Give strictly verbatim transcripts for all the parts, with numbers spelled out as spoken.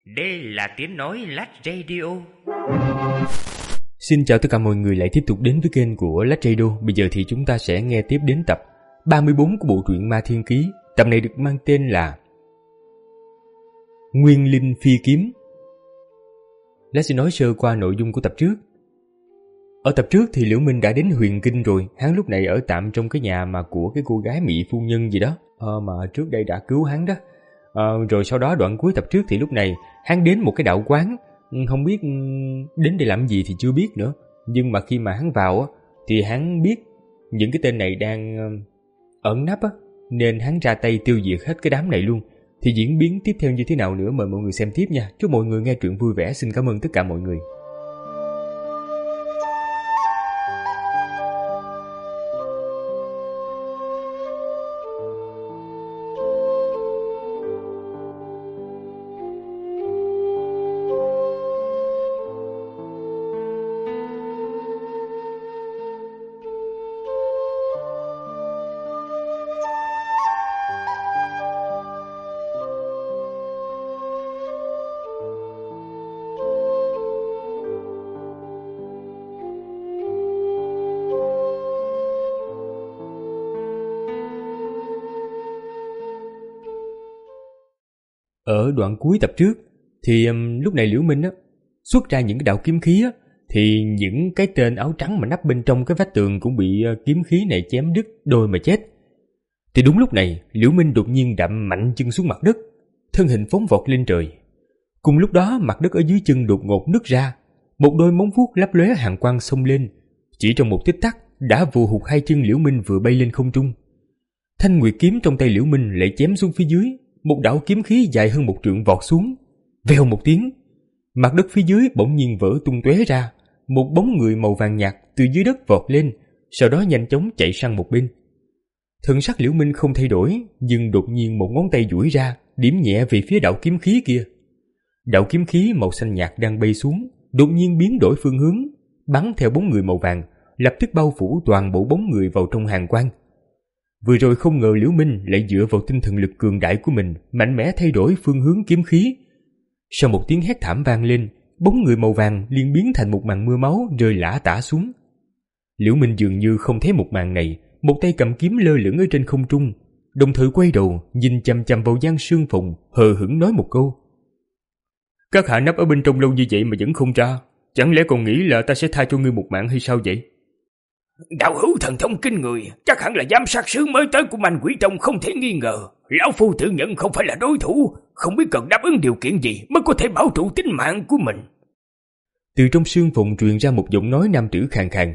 Đây là tiếng nói Lách Radio. Xin chào tất cả mọi người lại tiếp tục đến với kênh của Lách Radio. Bây giờ thì chúng ta sẽ nghe tiếp đến tập ba mươi bốn của bộ truyện Ma Thiên Ký. Tập này được mang tên là Nguyên Linh Phi Kiếm. Lách sẽ nói sơ qua nội dung của tập trước. Ở tập trước thì Liễu Minh đã đến Huyền Kinh rồi. Hắn lúc này ở tạm trong cái nhà mà của cái cô gái Mỹ phu nhân gì đó, ờ, mà trước đây đã cứu hắn đó. Ờ, rồi sau đó đoạn cuối tập trước thì lúc này hắn đến một cái đạo quán. Không biết đến để làm gì thì chưa biết nữa. Nhưng mà khi mà hắn vào á, thì hắn biết những cái tên này đang ẩn nấp á, nên hắn ra tay tiêu diệt hết cái đám này luôn. Thì diễn biến tiếp theo như thế nào nữa mời mọi người xem tiếp nha. Chúc mọi người nghe truyện vui vẻ. Xin cảm ơn tất cả mọi người. Ở đoạn cuối tập trước thì um, lúc này Liễu Minh á xuất ra những cái đạo kiếm khí á, thì những cái tên áo trắng mà nấp bên trong cái vách tường cũng bị uh, kiếm khí này chém đứt đôi mà chết. Thì đúng lúc này Liễu Minh đột nhiên đạp mạnh chân xuống mặt đất, thân hình phóng vọt lên trời. Cùng lúc đó mặt đất ở dưới chân đột ngột nứt ra, một đôi móng vuốt lấp lóe hàn quang xông lên, chỉ trong một tích tắc đã vồ hụt hai chân Liễu Minh vừa bay lên không trung. Thanh nguyệt kiếm trong tay Liễu Minh lại chém xuống phía dưới. Một đạo kiếm khí dài hơn một trượng vọt xuống, vèo một tiếng, mặt đất phía dưới bỗng nhiên vỡ tung tóe ra, một bóng người màu vàng nhạt từ dưới đất vọt lên, sau đó nhanh chóng chạy sang một bên. Thần sắc Liễu Minh không thay đổi, nhưng đột nhiên một ngón tay duỗi ra, điểm nhẹ về phía đạo kiếm khí kia. Đạo kiếm khí màu xanh nhạt đang bay xuống, đột nhiên biến đổi phương hướng, bắn theo bóng người màu vàng, lập tức bao phủ toàn bộ bóng người vào trong hàn quang. Vừa rồi không ngờ Liễu Minh lại dựa vào tinh thần lực cường đại của mình mạnh mẽ thay đổi phương hướng kiếm khí. Sau một tiếng hét thảm vang lên, bóng người màu vàng liền biến thành một màn mưa máu rơi lả tả xuống. Liễu Minh dường như không thấy một màn này, một tay cầm kiếm lơ lửng ở trên không trung, đồng thời quay đầu nhìn chằm chằm vào Giang Sương Phùng, hờ hững nói một câu: "Các hạ nấp ở bên trong lâu như vậy mà vẫn không ra, chẳng lẽ còn nghĩ là ta sẽ tha cho ngươi một mạng hay sao vậy?" Đạo hữu thần thông kinh người, chắc hẳn là giám sát sứ mới tới của Manh Quỷ Tông không thể nghi ngờ. Lão phu tự nhận không phải là đối thủ, không biết cần đáp ứng điều kiện gì mới có thể bảo trụ tính mạng của mình. Từ trong xương phụng truyền ra một giọng nói nam tử khàn khàn.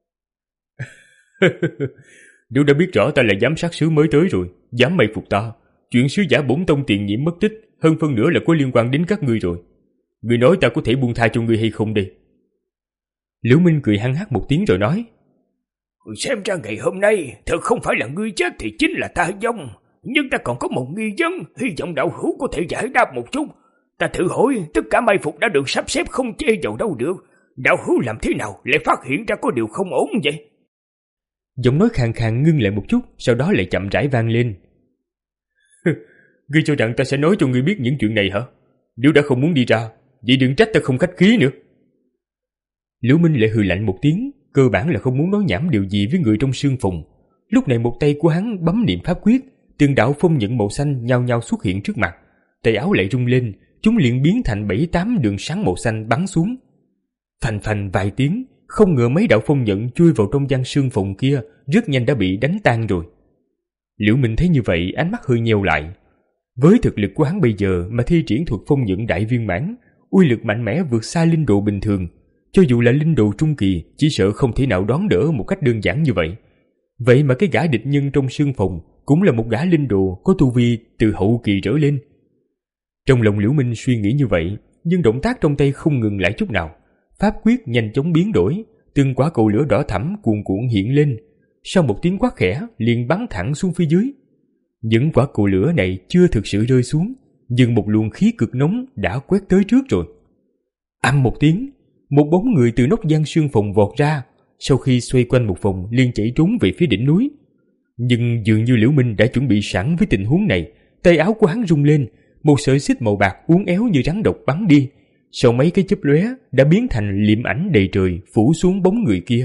Nếu đã biết rõ ta là giám sát sứ mới tới rồi, dám mày phục ta, chuyện sứ giả bổn tông tiền nhiệm mất tích, hơn phân nửa là có liên quan đến các ngươi rồi. Ngươi nói ta có thể buông tha cho ngươi hay không đây? Liễu Minh cười hăng hắc một tiếng rồi nói: Xem ra ngày hôm nay thật không phải là ngươi chết thì chính là ta vong, nhưng ta còn có một nghi vấn, hy vọng đạo hữu có thể giải đáp một chút. Ta thử hỏi, tất cả mai phục đã được sắp xếp không chê vào đâu được, đạo hữu làm thế nào lại phát hiện ra có điều không ổn vậy? Giọng nói khàn khàn ngưng lại một chút, sau đó lại chậm rãi vang lên. Ngươi cho rằng ta sẽ nói cho ngươi biết những chuyện này hả? Nếu đã không muốn đi ra, vậy đừng trách ta không khách khí nữa. Liễu Minh lại hừ lạnh một tiếng, cơ bản là không muốn nói nhảm điều gì với người trong xương phùng. Lúc này một tay của hắn bấm niệm pháp quyết, từng đạo phong nhận màu xanh nhao nhao xuất hiện trước mặt. Tay áo lại rung lên, chúng liền biến thành bảy tám đường sáng màu xanh bắn xuống. Phành phành vài tiếng, không ngờ mấy đạo phong nhận chui vào trong gian xương phùng kia, rất nhanh đã bị đánh tan rồi. Liễu Minh thấy như vậy, ánh mắt hơi nheo lại. Với thực lực của hắn bây giờ mà thi triển thuật phong nhận đại viên mãn, uy lực mạnh mẽ vượt xa linh đồ bình thường. Cho dù là linh đồ trung kỳ, chỉ sợ không thể nào đón đỡ một cách đơn giản như vậy. Vậy mà cái gã địch nhân trong xương phòng cũng là một gã linh đồ có tu vi từ hậu kỳ trở lên. Trong lòng Liễu Minh suy nghĩ như vậy, nhưng động tác trong tay không ngừng lại chút nào. Pháp quyết nhanh chóng biến đổi, từng quả cầu lửa đỏ thẫm cuồn cuộn hiện lên. Sau một tiếng quát khẽ, liền bắn thẳng xuống phía dưới. Những quả cầu lửa này chưa thực sự rơi xuống, nhưng một luồng khí cực nóng đã quét tới trước rồi. Ầm một tiếng, một bóng người từ nóc gian xương phòng vọt ra, sau khi xoay quanh một vòng liền chạy trốn về phía đỉnh núi. Nhưng dường như Liễu Minh đã chuẩn bị sẵn với tình huống này, tay áo của hắn rung lên, một sợi xích màu bạc uốn éo như rắn độc bắn đi, sau mấy cái chớp lóe đã biến thành liệm ảnh đầy trời phủ xuống bóng người kia.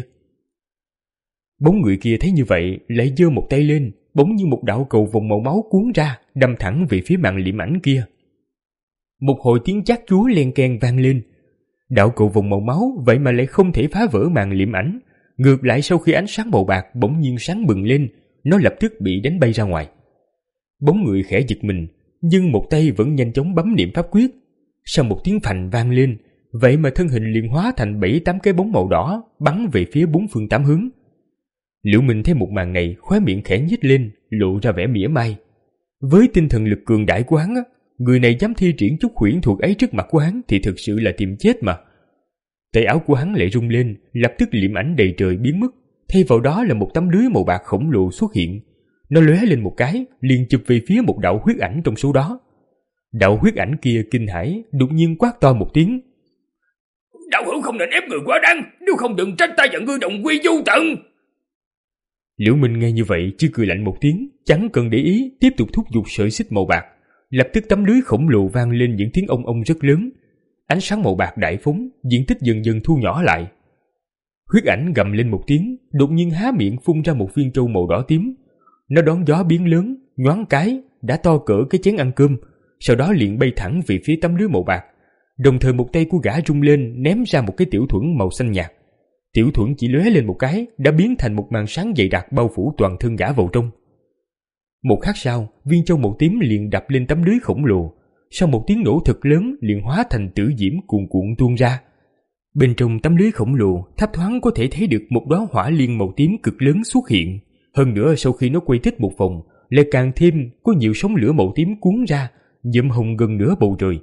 Bóng người kia thấy như vậy lại giơ một tay lên, bỗng như một đạo cầu vồng màu máu cuốn ra, đâm thẳng về phía màn liệm ảnh kia. Một hồi tiếng chát chúa len keng vang lên. Đạo cầu vồng màu máu vậy mà lại không thể phá vỡ màn liệm ảnh, ngược lại sau khi ánh sáng màu bạc bỗng nhiên sáng bừng lên, nó lập tức bị đánh bay ra ngoài. Bóng người khẽ giật mình, nhưng một tay vẫn nhanh chóng bấm niệm pháp quyết. Sau một tiếng phành vang lên, vậy mà thân hình liền hóa thành bảy tám cái bóng màu đỏ bắn về phía bốn phương tám hướng. Liễu Minh thấy một màn này, khóe miệng khẽ nhếch lên, lộ ra vẻ mỉa mai. Với tinh thần lực cường đại của hắn, người này dám thi triển chút huyễn thuật ấy trước mặt của hắn thì thực sự là tìm chết mà. Tay áo của hắn lại rung lên, lập tức liệm ảnh đầy trời biến mất, thay vào đó là một tấm lưới màu bạc khổng lồ xuất hiện. Nó lóe lên một cái, liền chụp về phía một đạo huyết ảnh trong số đó. Đạo huyết ảnh kia kinh hãi, đột nhiên quát to một tiếng: đạo hữu không nên ép người quá đáng, nếu không đừng trách ta và ngươi đồng quy vô tận. Liễu Minh nghe như vậy chỉ cười lạnh một tiếng, chẳng cần để ý, tiếp tục thúc giục sợi xích màu bạc. Lập tức tấm lưới khổng lồ vang lên những tiếng ong ong rất lớn, ánh sáng màu bạc đại phóng, diện tích dần dần thu nhỏ lại. Huyết ảnh gầm lên một tiếng, đột nhiên há miệng phun ra một viên trâu màu đỏ tím. Nó đón gió biến lớn, nhoáng cái đã to cỡ cái chén ăn cơm, sau đó liền bay thẳng về phía tấm lưới màu bạc. Đồng thời một tay của gã rung lên, ném ra một cái tiểu thuẫn màu xanh nhạt. Tiểu thuẫn chỉ lóe lên một cái đã biến thành một màn sáng dày đặc bao phủ toàn thân gã vào trong. Một khắc sau, viên châu màu tím liền đập lên tấm lưới khổng lồ. Sau một tiếng nổ thật lớn, liền hóa thành tử diễm cuồn cuộn tuôn ra. Bên trong tấm lưới khổng lồ, thấp thoáng có thể thấy được một đóa hỏa liên màu tím cực lớn xuất hiện. Hơn nữa sau khi nó quay thích một vòng, lại càng thêm có nhiều sóng lửa màu tím cuốn ra, nhuộm hồng gần nửa bầu trời.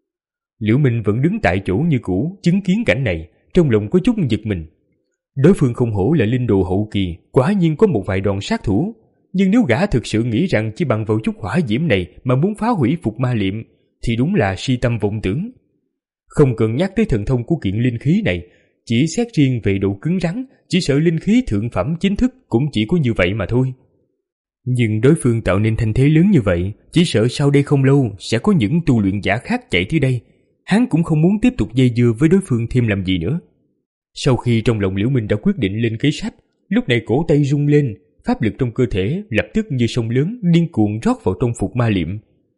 Liễu Minh vẫn đứng tại chỗ như cũ, chứng kiến cảnh này, trong lòng có chút giật mình. Đối phương không hổ là linh đồ hậu kỳ, quả nhiên có một vài đòn sát thủ. Nhưng nếu gã thực sự nghĩ rằng chỉ bằng vào chút hỏa diễm này mà muốn phá hủy phục ma liệm, thì đúng là si tâm vọng tưởng. Không cần nhắc tới thần thông của kiện linh khí này, chỉ xét riêng về độ cứng rắn, chỉ sợ linh khí thượng phẩm chính thức cũng chỉ có như vậy mà thôi. Nhưng đối phương tạo nên thành thế lớn như vậy, chỉ sợ sau đây không lâu sẽ có những tu luyện giả khác chạy tới đây. Hắn cũng không muốn tiếp tục dây dưa với đối phương thêm làm gì nữa. Sau khi trong lòng Liễu Minh đã quyết định lên kế sách, lúc này cổ tay rung lên, pháp lực trong cơ thể lập tức như sông lớn điên cuồng rót vào trong phục ma liệm.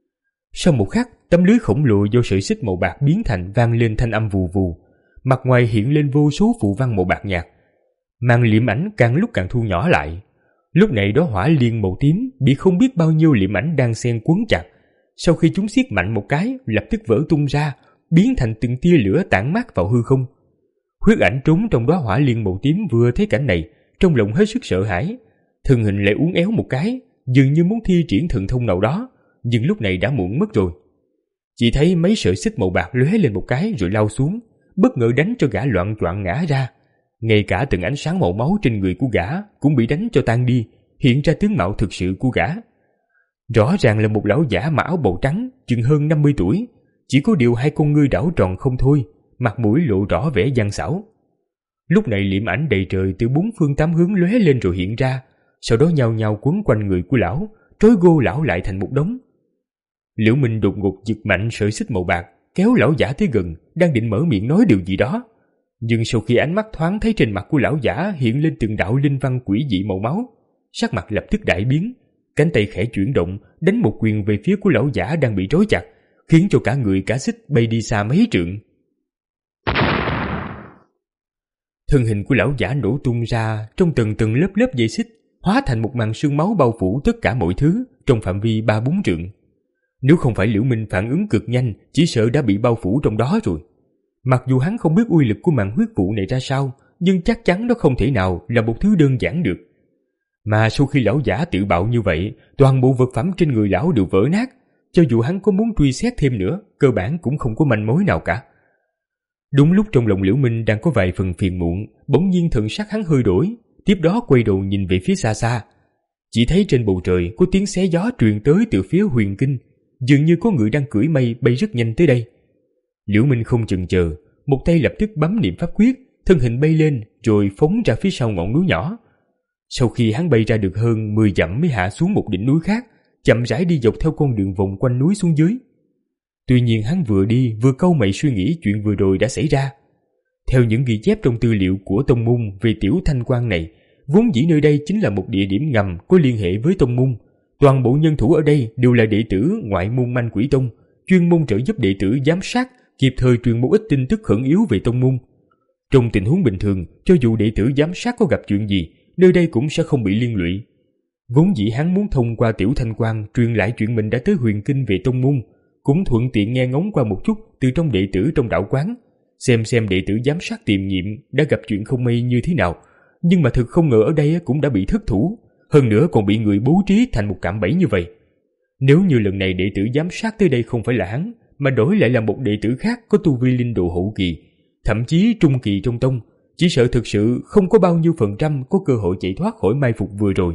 Sau một khắc, tấm lưới khổng lồ do sợi xích màu bạc biến thành vang lên thanh âm vù vù, mặt ngoài hiện lên vô số phù văn màu bạc nhạt. Màn liệm ảnh càng lúc càng thu nhỏ lại. Lúc này đó hỏa liên màu tím bị không biết bao nhiêu liệm ảnh đang xen quấn chặt. Sau khi chúng siết mạnh một cái, lập tức vỡ tung ra, biến thành từng tia lửa tản mát vào hư không. Huyết ảnh trốn trong đó hỏa liên màu tím vừa thấy cảnh này, trong lòng hết sức sợ hãi, thân hình lại uốn éo một cái, dường như muốn thi triển thần thông nào đó, nhưng lúc này đã muộn mất rồi. Chỉ thấy mấy sợi xích màu bạc lóe lên một cái rồi lao xuống, bất ngờ đánh cho gã loạn choạng ngã ra. Ngay cả từng ánh sáng màu máu trên người của gã cũng bị đánh cho tan đi, hiện ra tướng mạo thực sự của gã. Rõ ràng là một lão giả mặc áo bào trắng, chừng hơn năm mươi tuổi, chỉ có điều hai con ngươi đảo tròn không thôi, mặt mũi lộ rõ vẻ gian xảo. Lúc này liệm ảnh đầy trời từ bốn phương tám hướng lóe lên rồi hiện ra, sau đó nhao nhao quấn quanh người của lão, trói gô lão lại thành một đống. Liễu Minh đột ngột giật mạnh sợi xích màu bạc, kéo lão giả tới gần, đang định mở miệng nói điều gì đó. Nhưng sau khi ánh mắt thoáng thấy trên mặt của lão giả hiện lên từng đạo linh văn quỷ dị màu máu, sắc mặt lập tức đại biến, cánh tay khẽ chuyển động, đánh một quyền về phía của lão giả đang bị trói chặt, khiến cho cả người cả xích bay đi xa mấy trượng. Thân hình của lão giả nổ tung ra trong từng từng lớp lớp dây xích, hóa thành một màn sương máu bao phủ tất cả mọi thứ trong phạm vi ba bốn trượng. Nếu không phải Liễu Minh phản ứng cực nhanh, chỉ sợ đã bị bao phủ trong đó rồi. Mặc dù hắn không biết uy lực của màn huyết vụ này ra sao, nhưng chắc chắn nó không thể nào là một thứ đơn giản được. Mà sau khi lão giả tự bạo như vậy, toàn bộ vật phẩm trên người lão đều vỡ nát, cho dù hắn có muốn truy xét thêm nữa, cơ bản cũng không có manh mối nào cả. Đúng lúc trong lòng Liễu Minh đang có vài phần phiền muộn, bỗng nhiên thần sắc hắn hơi đổi, tiếp đó quay đầu nhìn về phía xa xa. Chỉ thấy trên bầu trời có tiếng xé gió truyền tới từ phía Huyền Kinh, dường như có người đang cưỡi mây bay rất nhanh tới đây. Liễu Minh không chần chờ, một tay lập tức bấm niệm pháp quyết, thân hình bay lên rồi phóng ra phía sau ngọn núi nhỏ. Sau khi hắn bay ra được hơn mười dặm mới hạ xuống một đỉnh núi khác, chậm rãi đi dọc theo con đường vòng quanh núi xuống dưới. Tuy nhiên hắn vừa đi vừa cau mày suy nghĩ chuyện vừa rồi đã xảy ra. Theo những ghi chép trong tư liệu của tông môn về Tiểu Thanh Quan này, vốn dĩ nơi đây chính là một địa điểm ngầm có liên hệ với tông môn. Toàn bộ nhân thủ ở đây đều là đệ tử ngoại môn Manh Quỷ Tông, chuyên môn trợ giúp đệ tử giám sát, kịp thời truyền một ít tin tức khẩn yếu về tông môn. Trong tình huống bình thường, cho dù đệ tử giám sát có gặp chuyện gì, nơi đây cũng sẽ không bị liên lụy. Vốn dĩ hắn muốn thông qua Tiểu Thanh Quan truyền lại chuyện mình đã tới Huyền Kinh về tông môn, cũng thuận tiện nghe ngóng qua một chút từ trong đệ tử trong đạo quán, xem xem đệ tử giám sát tiềm nhiệm đã gặp chuyện không may như thế nào. Nhưng mà thực không ngờ ở đây cũng đã bị thất thủ, hơn nữa còn bị người bố trí thành một cạm bẫy như vậy. Nếu như lần này đệ tử giám sát tới đây không phải là hắn, mà đổi lại là một đệ tử khác có tu vi linh độ hậu kỳ, thậm chí trung kỳ trong tông, chỉ sợ thực sự không có bao nhiêu phần trăm có cơ hội chạy thoát khỏi mai phục vừa rồi.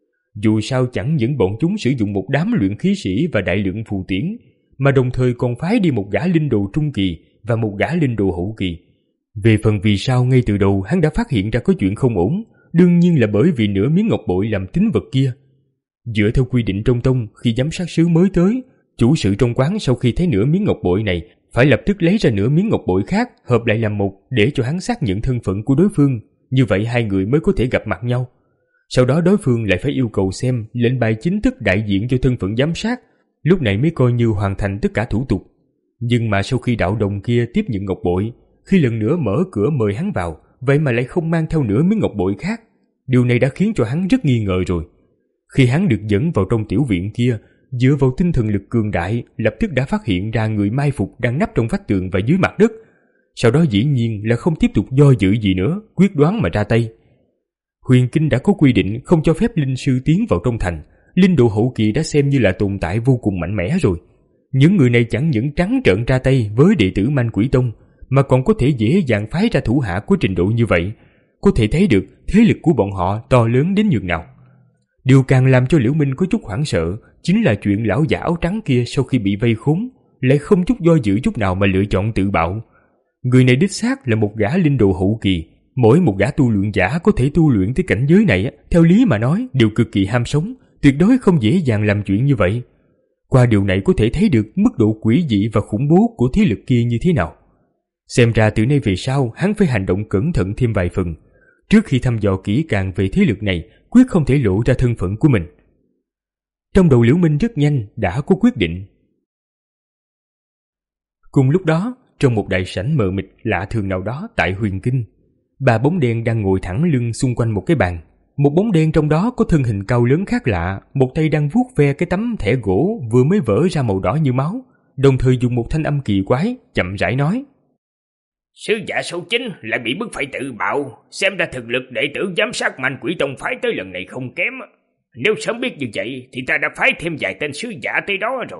Dù sao chẳng những bọn chúng sử dụng một đám luyện khí sĩ và đại lượng phù tiễn, mà đồng thời còn phái đi một gã linh đồ trung kỳ và một gã linh đồ hậu kỳ. Về phần vì sao ngay từ đầu hắn đã phát hiện ra có chuyện không ổn, đương nhiên là bởi vì nửa miếng ngọc bội làm tín vật kia. Dựa theo quy định trong tông, khi giám sát sứ mới tới, chủ sự trong quán sau khi thấy nửa miếng ngọc bội này phải lập tức lấy ra nửa miếng ngọc bội khác hợp lại làm một để cho hắn xác nhận thân phận của đối phương, như vậy hai người mới có thể gặp mặt nhau. Sau đó đối phương lại phải yêu cầu xem lệnh bài chính thức đại diện cho thân phận giám sát, lúc này mới coi như hoàn thành tất cả thủ tục. Nhưng mà sau khi đạo đồng kia tiếp nhận ngọc bội, khi lần nữa mở cửa mời hắn vào, vậy mà lại không mang theo nửa miếng ngọc bội khác. Điều này đã khiến cho hắn rất nghi ngờ rồi. Khi hắn được dẫn vào trong tiểu viện kia, dựa vào tinh thần lực cường đại, lập tức đã phát hiện ra người mai phục đang nấp trong vách tường và dưới mặt đất. Sau đó dĩ nhiên là không tiếp tục do dự gì nữa, quyết đoán mà ra tay. Huyền Kinh đã có quy định không cho phép linh sư tiến vào trong thành. Linh độ hậu kỳ đã xem như là tồn tại vô cùng mạnh mẽ rồi. Những người này chẳng những trắng trợn ra tay với đệ tử Manh Quỷ Tông, mà còn có thể dễ dàng phái ra thủ hạ của trình độ như vậy. Có thể thấy được thế lực của bọn họ to lớn đến nhường nào. Điều càng làm cho Liễu Minh có chút hoảng sợ chính là chuyện lão giả áo trắng kia sau khi bị vây khốn lại không chút do dự chút nào mà lựa chọn tự bạo. Người này đích xác là một gã linh đồ hậu kỳ. Mỗi một gã tu luyện giả có thể tu luyện tới cảnh giới này, theo lý mà nói đều cực kỳ ham sống, tuyệt đối không dễ dàng làm chuyện như vậy. Qua điều này có thể thấy được mức độ quỷ dị và khủng bố của thế lực kia như thế nào. Xem ra từ nay về sau hắn phải hành động cẩn thận thêm vài phần. Trước khi thăm dò kỹ càng về thế lực này, quyết không thể lộ ra thân phận của mình. Trong đầu Liễu Minh rất nhanh đã có quyết định. Cùng lúc đó, trong một đại sảnh mờ mịt lạ thường nào đó tại Huyền Kinh, ba bóng đen đang ngồi thẳng lưng xung quanh một cái bàn. Một bóng đen trong đó có thân hình cao lớn khác lạ, một tay đang vuốt ve cái tấm thẻ gỗ vừa mới vỡ ra màu đỏ như máu, đồng thời dùng một thanh âm kỳ quái, chậm rãi nói: Sứ giả số chín lại bị bức phải tự bạo, xem ra thực lực đệ tử giám sát Manh Quỷ Tông phái tới lần này không kém. Nếu sớm biết như vậy thì ta đã phái thêm vài tên sứ giả tới đó rồi.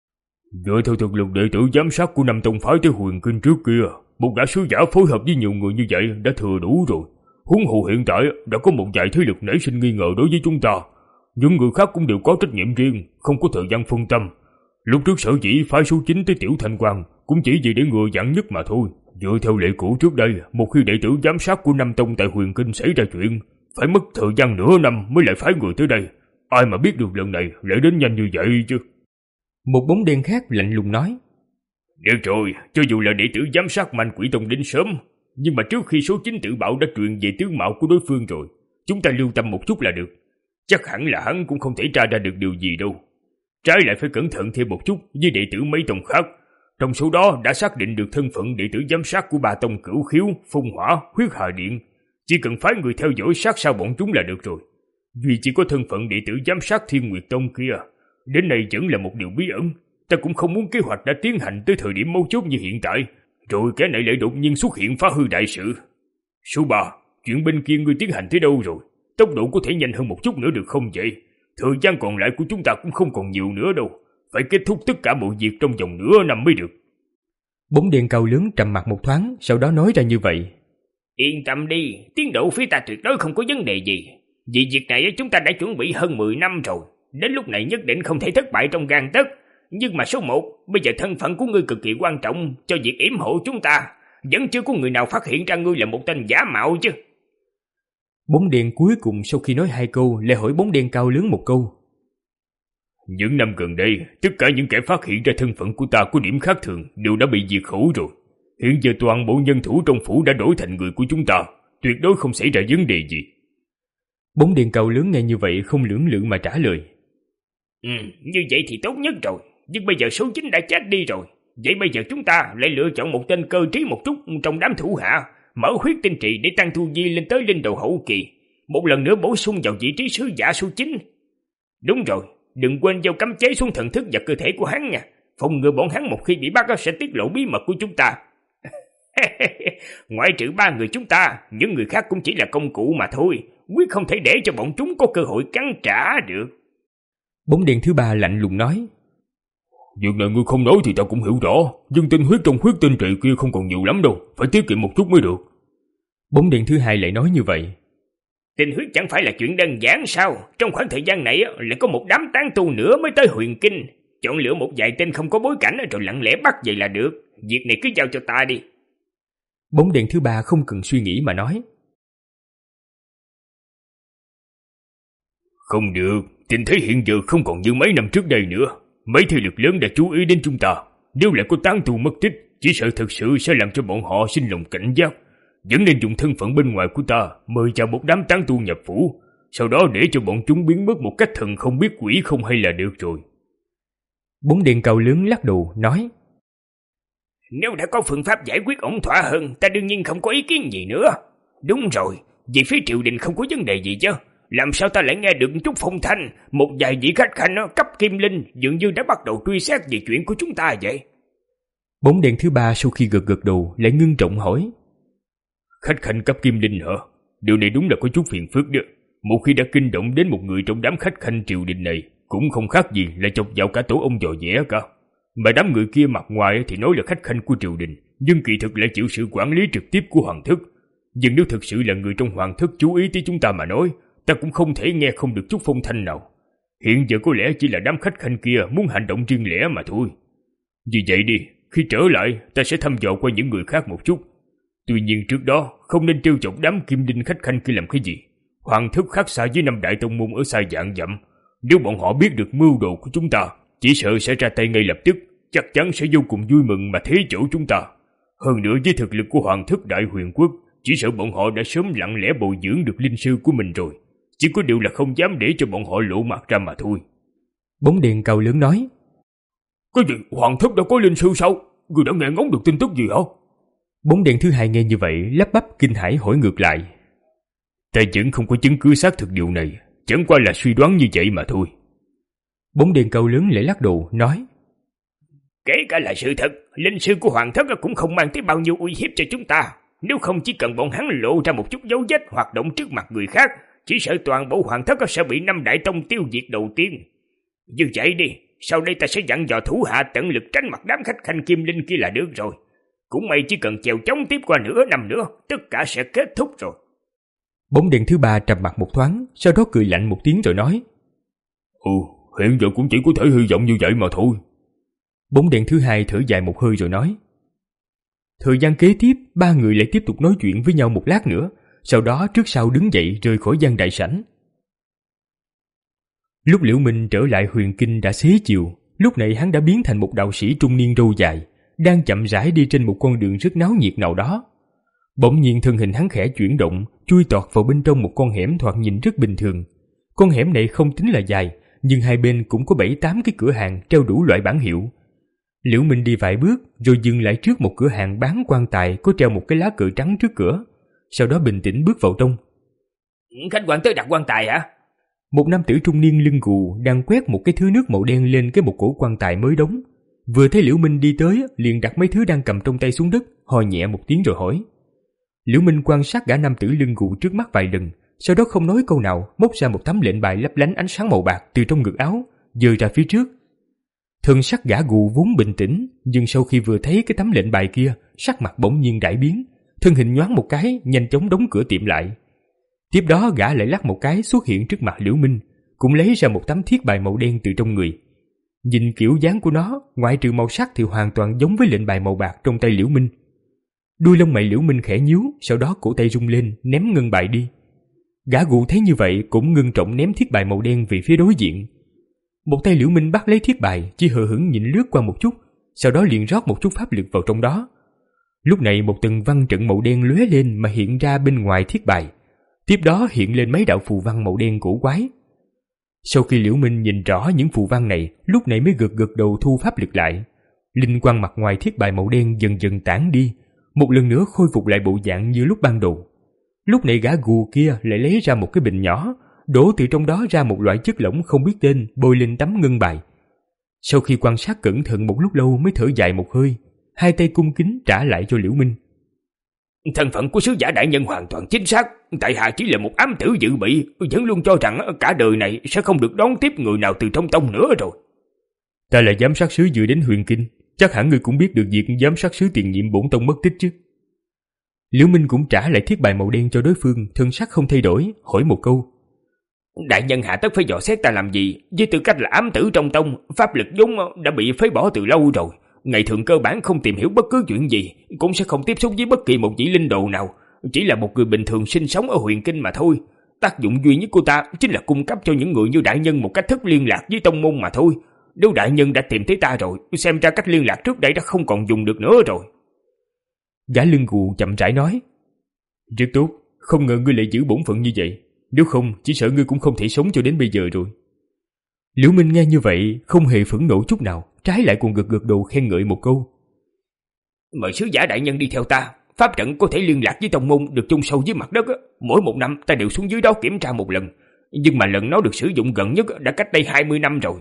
Dựa theo thực lực đệ tử giám sát của năm tông phái tới Huyền Kinh trước kia, một gã sứ giả phối hợp với nhiều người như vậy đã thừa đủ rồi. Huống hồ hiện tại đã có một vài thế lực nảy sinh nghi ngờ đối với chúng ta. Những người khác cũng đều có trách nhiệm riêng, không có thời gian phân tâm. Lúc trước sở dĩ phái số chín tới Tiểu Thanh Quan cũng chỉ vì để ngừa vạn nhất mà thôi. Dựa theo lệ cũ trước đây, một khi đệ tử giám sát của năm tông tại Huyền Kinh xảy ra chuyện, phải mất thời gian nửa năm mới lại phái người tới đây. Ai mà biết được lần này lại đến nhanh như vậy chứ. Một bóng đen khác lạnh lùng nói: Được rồi, cho dù là đệ tử giám sát Manh Quỷ Tông đến sớm, nhưng mà trước khi số chín tự bảo đã truyền về tướng mạo của đối phương rồi, chúng ta lưu tâm một chút là được. Chắc hẳn là hắn cũng không thể tra ra được điều gì đâu. Trái lại phải cẩn thận thêm một chút với đệ tử mấy tông khác. Trong số đó đã xác định được thân phận đệ tử giám sát của ba tông Cửu Khiếu, Phong Hỏa, Huyết Hà Điện. Chỉ cần phái người theo dõi sát sao bọn chúng là được rồi. Duy chỉ có thân phận đệ tử giám sát Thiên Nguyệt Tông kia, đến nay vẫn là một điều bí ẩn. Ta cũng không muốn kế hoạch đã tiến hành tới thời điểm mấu chốt như hiện tại, rồi kẻ này lại đột nhiên xuất hiện phá hư đại sự. Số ba, chuyện bên kia ngươi tiến hành tới đâu rồi? Tốc độ có thể nhanh hơn một chút nữa được không vậy? Thời gian còn lại của chúng ta cũng không còn nhiều nữa đâu. Phải kết thúc tất cả mọi việc trong vòng nửa năm mới được. Bóng đen cao lớn trầm mặt một thoáng, sau đó nói ra như vậy: Yên tâm đi, tiến độ phía ta tuyệt đối không có vấn đề gì. Vì việc này chúng ta đã chuẩn bị hơn mười năm rồi. Đến lúc này nhất định không thể thất bại trong gang tấc. Nhưng mà số một, bây giờ thân phận của ngươi cực kỳ quan trọng cho việc yểm hộ chúng ta. Vẫn chưa có người nào phát hiện ra ngươi là một tên giả mạo chứ. Bóng đen cuối cùng sau khi nói hai câu lại hỏi bóng đen cao lớn một câu: Những năm gần đây, tất cả những kẻ phát hiện ra thân phận của ta có điểm khác thường đều đã bị diệt khẩu rồi. Hiện giờ toàn bộ nhân thủ trong phủ đã đổi thành người của chúng ta, tuyệt đối không xảy ra vấn đề gì. Bóng đèn cầu lớn nghe như vậy không lưỡng lự mà trả lời. Ừ, như vậy thì tốt nhất rồi. Nhưng bây giờ số chín đã chết đi rồi. Vậy bây giờ chúng ta lại lựa chọn một tên cơ trí một chút trong đám thủ hạ, mở huyết tinh trì để tăng tu vi lên tới linh đầu hậu kỳ, một lần nữa bổ sung vào vị trí sứ giả số chín. Đúng rồi, đừng quên giao cấm chế xuống thần thức và cơ thể của hắn nha. Phòng ngừa bọn hắn một khi bị bắt sẽ tiết lộ bí mật của chúng ta. Ngoại trừ ba người chúng ta, những người khác cũng chỉ là công cụ mà thôi, quyết không thể để cho bọn chúng có cơ hội cắn trả được. Bóng đèn thứ ba lạnh lùng nói. Việc này ngươi không nói thì ta cũng hiểu rõ, nhưng tinh huyết trong huyết tinh trì kia không còn nhiều lắm đâu, phải tiết kiệm một chút mới được. Bóng đèn thứ hai lại nói như vậy. Tinh huyết chẳng phải là chuyện đơn giản sao? Trong khoảng thời gian này lại có một đám tán tu nữa mới tới Huyền Kinh. Chọn lựa một vài tên không có bối cảnh rồi lặng lẽ bắt vậy là được. Việc này cứ giao cho ta đi. Bóng đèn thứ ba không cần suy nghĩ mà nói. Không được, tình thế hiện giờ không còn như mấy năm trước đây nữa. Mấy thế lực lớn đã chú ý đến chúng ta. Nếu lại có tán tu mất tích, chỉ sợ thật sự sẽ làm cho bọn họ sinh lòng cảnh giác. Vẫn nên dùng thân phận bên ngoài của ta mời chào một đám tán tu nhập phủ, sau đó để cho bọn chúng biến mất một cách thần không biết quỷ không hay là được rồi. Bóng đèn cầu lớn lắc đầu nói. Nếu đã có phương pháp giải quyết ổn thỏa hơn, ta đương nhiên không có ý kiến gì nữa. Đúng rồi, vì phía triều đình không có vấn đề gì chứ. Làm sao ta lại nghe được chút phong thanh, một vài vị khách khanh cấp kim linh dường như đã bắt đầu truy xét về chuyện của chúng ta vậy? Bóng đèn thứ ba sau khi gật gật đầu lại ngưng trọng hỏi. Khách khanh cấp kim linh hả? Điều này đúng là có chút phiền phức đó. Một khi đã kinh động đến một người trong đám khách khanh triều đình này, cũng không khác gì là chọc vào cả tổ ông dò dẻ cả. Mà đám người kia mặt ngoài thì nói là khách khanh của triều đình, nhưng kỳ thực lại chịu sự quản lý trực tiếp của hoàng thất. Nhưng nếu thực sự là người trong hoàng thất chú ý tới chúng ta mà nói, ta cũng không thể nghe không được chút phong thanh nào. Hiện giờ có lẽ chỉ là đám khách khanh kia muốn hành động riêng lẻ mà thôi. Vì vậy đi, khi trở lại ta sẽ thăm dò qua những người khác một chút. Tuy nhiên trước đó không nên trêu chọc đám kim đinh khách khanh kia làm cái gì. Hoàng thất khác xa với năm đại tông môn ở xa vạn dặm. Nếu bọn họ biết được mưu đồ của chúng ta, chỉ sợ sẽ ra tay ngay lập tức, chắc chắn sẽ vô cùng vui mừng mà thế chỗ chúng ta. Hơn nữa với thực lực của hoàng thất đại huyền quốc, chỉ sợ bọn họ đã sớm lặng lẽ bồi dưỡng được linh sư của mình rồi. Chỉ có điều là không dám để cho bọn họ lộ mặt ra mà thôi. Bóng đèn cầu lớn nói. Cái gì? Hoàng thất đã có linh sư sao? Người đã nghe ngóng được tin tức gì hả? Bóng đèn thứ hai nghe như vậy lắp bắp kinh hãi hỏi ngược lại. Ta vẫn không có chứng cứ xác thực điều này, chẳng qua là suy đoán như vậy mà thôi. Bóng đèn cầu lớn lại lắc đầu nói. Kể cả là sự thật, linh sư của hoàng thất cũng không mang tới bao nhiêu uy hiếp cho chúng ta. Nếu không chỉ cần bọn hắn lộ ra một chút dấu vết hoạt động trước mặt người khác, chỉ sợ toàn bộ hoàng thất sẽ bị năm đại tông tiêu diệt đầu tiên. Như vậy đi, sau đây ta sẽ dặn dò thủ hạ tận lực tránh mặt đám khách khanh kim linh kia là được rồi. Cũng may chỉ cần chèo chống tiếp qua nửa năm nữa, tất cả sẽ kết thúc rồi. Bóng đèn thứ ba trầm mặt một thoáng, sau đó cười lạnh một tiếng rồi nói. Ừ, hiện giờ cũng chỉ có thể hy vọng như vậy mà thôi. Bóng đèn thứ hai thở dài một hơi rồi nói. Thời gian kế tiếp, ba người lại tiếp tục nói chuyện với nhau một lát nữa, sau đó trước sau đứng dậy rời khỏi gian đại sảnh. Lúc Liễu Minh trở lại Huyền Kinh đã xế chiều, lúc này hắn đã biến thành một đạo sĩ trung niên râu dài, đang chậm rãi đi trên một con đường rất náo nhiệt nào đó. Bỗng nhiên thân hình hắn khẽ chuyển động, chui tọt vào bên trong một con hẻm thoạt nhìn rất bình thường. Con hẻm này không tính là dài, nhưng hai bên cũng có bảy tám cái cửa hàng treo đủ loại bảng hiệu. Liễu Minh đi vài bước rồi dừng lại trước một cửa hàng bán quan tài có treo một cái lá cờ trắng trước cửa, sau đó bình tĩnh bước vào trong. Khách quan tới đặt quan tài hả? Một nam tử trung niên lưng gù đang quét một cái thứ nước màu đen lên cái một cổ quan tài mới đóng. Vừa thấy Liễu Minh đi tới liền đặt mấy thứ đang cầm trong tay xuống đất, hò nhẹ một tiếng rồi hỏi. Liễu Minh quan sát gã nam tử lưng gù trước mắt vài lần, sau đó không nói câu nào, móc ra một tấm lệnh bài lấp lánh ánh sáng màu bạc từ trong ngực áo, giơ ra phía trước. Thân sắc gã gù vốn bình tĩnh, nhưng sau khi vừa thấy cái tấm lệnh bài kia, sắc mặt bỗng nhiên đại biến, thân hình nhoáng một cái, nhanh chóng đóng cửa tiệm lại. Tiếp đó gã lại lắc một cái xuất hiện trước mặt Liễu Minh, cũng lấy ra một tấm thiết bài màu đen từ trong người. Nhìn kiểu dáng của nó, ngoại trừ màu sắc thì hoàn toàn giống với lệnh bài màu bạc trong tay Liễu Minh. Đuôi lông mày Liễu Minh khẽ nhíu, sau đó cổ tay rung lên, ném ngân bài đi. Gã gù thấy như vậy cũng ngưng trọng ném thiết bài màu đen về phía đối diện. Một tay Liễu Minh bắt lấy thiết bài, chỉ hờ hững nhìn lướt qua một chút, sau đó liền rót một chút pháp lực vào trong đó. Lúc này một tầng văn trận màu đen lóe lên mà hiện ra bên ngoài thiết bài. Tiếp đó hiện lên mấy đạo phù văn màu đen cổ quái. Sau khi Liễu Minh nhìn rõ những phù văn này, lúc này mới gật gật đầu thu pháp lực lại. Linh quang mặt ngoài thiết bài màu đen dần dần tản đi, một lần nữa khôi phục lại bộ dạng như lúc ban đầu. Lúc này gã gù kia lại lấy ra một cái bình nhỏ, đổ từ trong đó ra một loại chất lỏng không biết tên, bôi lên tấm ngân bài. Sau khi quan sát cẩn thận một lúc lâu mới thở dài một hơi, hai tay cung kính trả lại cho Liễu Minh. Thân phận của sứ giả đại nhân hoàn toàn chính xác, tại hạ chỉ là một ám tử dự bị, vẫn luôn cho rằng cả đời này sẽ không được đón tiếp người nào từ trong tông nữa rồi. Ta là giám sát sứ vừa đến Huyền Kinh, chắc hẳn ngươi cũng biết được việc giám sát sứ tiền nhiệm bổn tông mất tích chứ. Liễu Minh cũng trả lại thiết bài màu đen cho đối phương, thân sắc không thay đổi, hỏi một câu. Đại nhân hạ tất phải dò xét ta làm gì? Với tư cách là ám tử trong tông, pháp lực vốn đã bị phế bỏ từ lâu rồi. Ngày thường cơ bản không tìm hiểu bất cứ chuyện gì, cũng sẽ không tiếp xúc với bất kỳ một vị linh đồ nào. Chỉ là một người bình thường sinh sống ở Huyền Kinh mà thôi. Tác dụng duy nhất của ta chính là cung cấp cho những người như đại nhân một cách thức liên lạc với tông môn mà thôi. Nếu đại nhân đã tìm thấy ta rồi, xem ra cách liên lạc trước đây đã không còn dùng được nữa rồi. Gã lưng gù chậm rãi nói. Rất tốt, không ngờ ngươi lại giữ bổn phận như vậy. Nếu không, chỉ sợ ngươi cũng không thể sống cho đến bây giờ rồi. Liễu Minh nghe như vậy, không hề phẫn nộ chút nào, trái lại còn gật gật đầu khen ngợi một câu. Mời sứ giả đại nhân đi theo ta. Pháp trận có thể liên lạc với tông môn được chôn sâu dưới mặt đất. Mỗi một năm ta đều xuống dưới đó kiểm tra một lần. Nhưng mà lần nó được sử dụng gần nhất đã cách đây hai mươi năm rồi.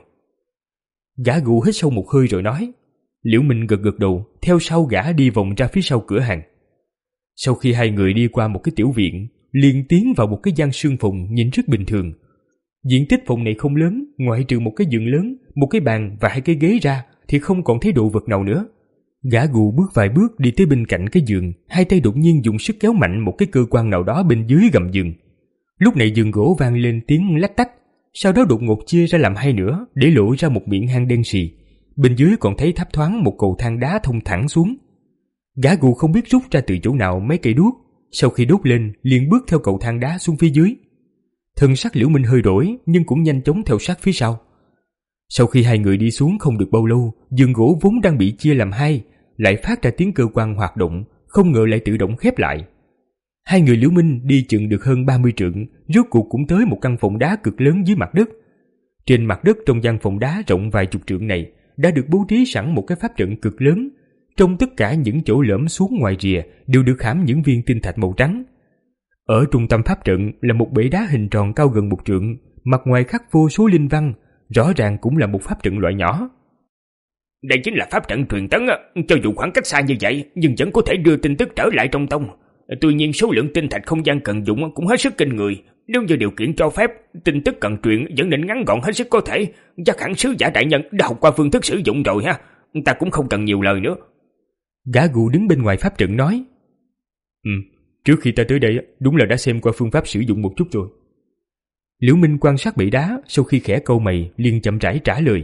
Gã gù hít sâu một hơi rồi nói. Liễu Minh gật gật đầu, theo sau gã đi vòng ra phía sau cửa hàng. Sau khi hai người đi qua một cái tiểu viện, liền tiến vào một cái gian sương phòng nhìn rất bình thường. Diện tích phòng này không lớn, ngoại trừ một cái giường lớn, một cái bàn và hai cái ghế ra thì không còn thấy đồ vật nào nữa. Gã gù bước vài bước đi tới bên cạnh cái giường, hai tay đột nhiên dùng sức kéo mạnh một cái cơ quan nào đó bên dưới gầm giường. Lúc này giường gỗ vang lên tiếng lách tách, sau đó đột ngột chia ra làm hai nửa để lộ ra một miệng hang đen xì. Bên dưới còn thấy thấp thoáng một cầu thang đá thông thẳng xuống. Gã gù không biết rút ra từ chỗ nào mấy cây đuốc, sau khi đốt lên liền bước theo cầu thang đá xuống phía dưới. Thân sắc Liễu Minh hơi đổi nhưng cũng nhanh chóng theo sát phía sau. Sau khi hai người đi xuống không được bao lâu, giường gỗ vốn đang bị chia làm hai lại phát ra tiếng cơ quan hoạt động, không ngờ lại tự động khép lại. Hai người Liễu Minh đi chừng được hơn ba mươi trượng, rốt cuộc cũng tới một căn phòng đá cực lớn dưới mặt đất. Trên mặt đất trong gian phòng đá rộng vài chục trượng này đã được bố trí sẵn một cái pháp trận cực lớn. Trong tất cả những chỗ lõm xuống ngoài rìa đều được khảm những viên tinh thạch màu trắng. Ở trung tâm pháp trận là một bể đá hình tròn cao gần một trượng, mặt ngoài khắc vô số linh văn, rõ ràng cũng là một pháp trận loại nhỏ. Đây chính là pháp trận truyền tấn, cho dù khoảng cách xa như vậy nhưng vẫn có thể đưa tin tức trở lại trong tông. Tuy nhiên số lượng tinh thạch không gian cần dùng cũng hết sức kinh người. Nếu như điều kiện cho phép, tin tức cần truyền vẫn nên ngắn gọn hết sức có thể. Chắc hẳn sứ giả đại nhân đã học qua phương thức sử dụng rồi ha. Ta cũng không cần nhiều lời nữa. Gã gù đứng bên ngoài pháp trận nói. Ừ, trước khi ta tới đây đúng là đã xem qua phương pháp sử dụng một chút rồi. Liễu Minh quan sát bể đá, sau khi khẽ câu mày liền chậm rãi trả lời.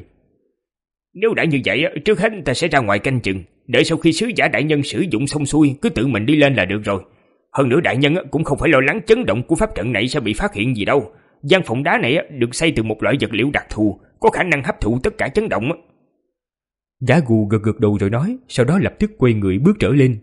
Nếu đã như vậy, trước hết ta sẽ ra ngoài canh chừng, đợi sau khi sứ giả đại nhân sử dụng xong xuôi cứ tự mình đi lên là được rồi. Hơn nữa đại nhân cũng không phải lo lắng chấn động của pháp trận này sẽ bị phát hiện gì đâu. Gian phòng đá này được xây từ một loại vật liệu đặc thù, có khả năng hấp thụ tất cả chấn động. Gã gù gật gật đầu rồi nói, sau đó lập tức quay người bước trở lên.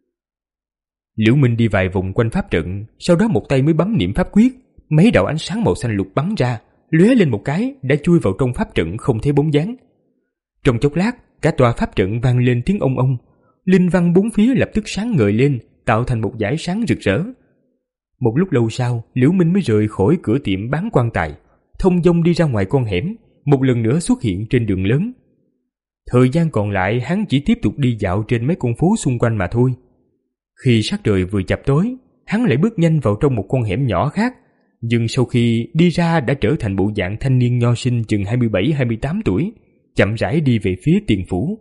Liễu Minh đi vài vòng quanh pháp trận, sau đó một tay mới bấm niệm pháp quyết, mấy đạo ánh sáng màu xanh lục bắn ra, lóe lên một cái đã chui vào trong pháp trận không thấy bóng dáng. Trong chốc lát, cả tòa pháp trận vang lên tiếng ông ông, linh văn bốn phía lập tức sáng ngời lên, tạo thành một dải sáng rực rỡ. Một lúc lâu sau, Liễu Minh mới rời khỏi cửa tiệm bán quan tài, thông dong đi ra ngoài con hẻm, một lần nữa xuất hiện trên đường lớn. Thời gian còn lại hắn chỉ tiếp tục đi dạo trên mấy con phố xung quanh mà thôi. Khi sắc trời vừa chập tối, hắn lại bước nhanh vào trong một con hẻm nhỏ khác, nhưng sau khi đi ra đã trở thành bộ dạng thanh niên nho sinh chừng hai mươi bảy hai mươi tám tuổi, chậm rãi đi về phía tiền phủ.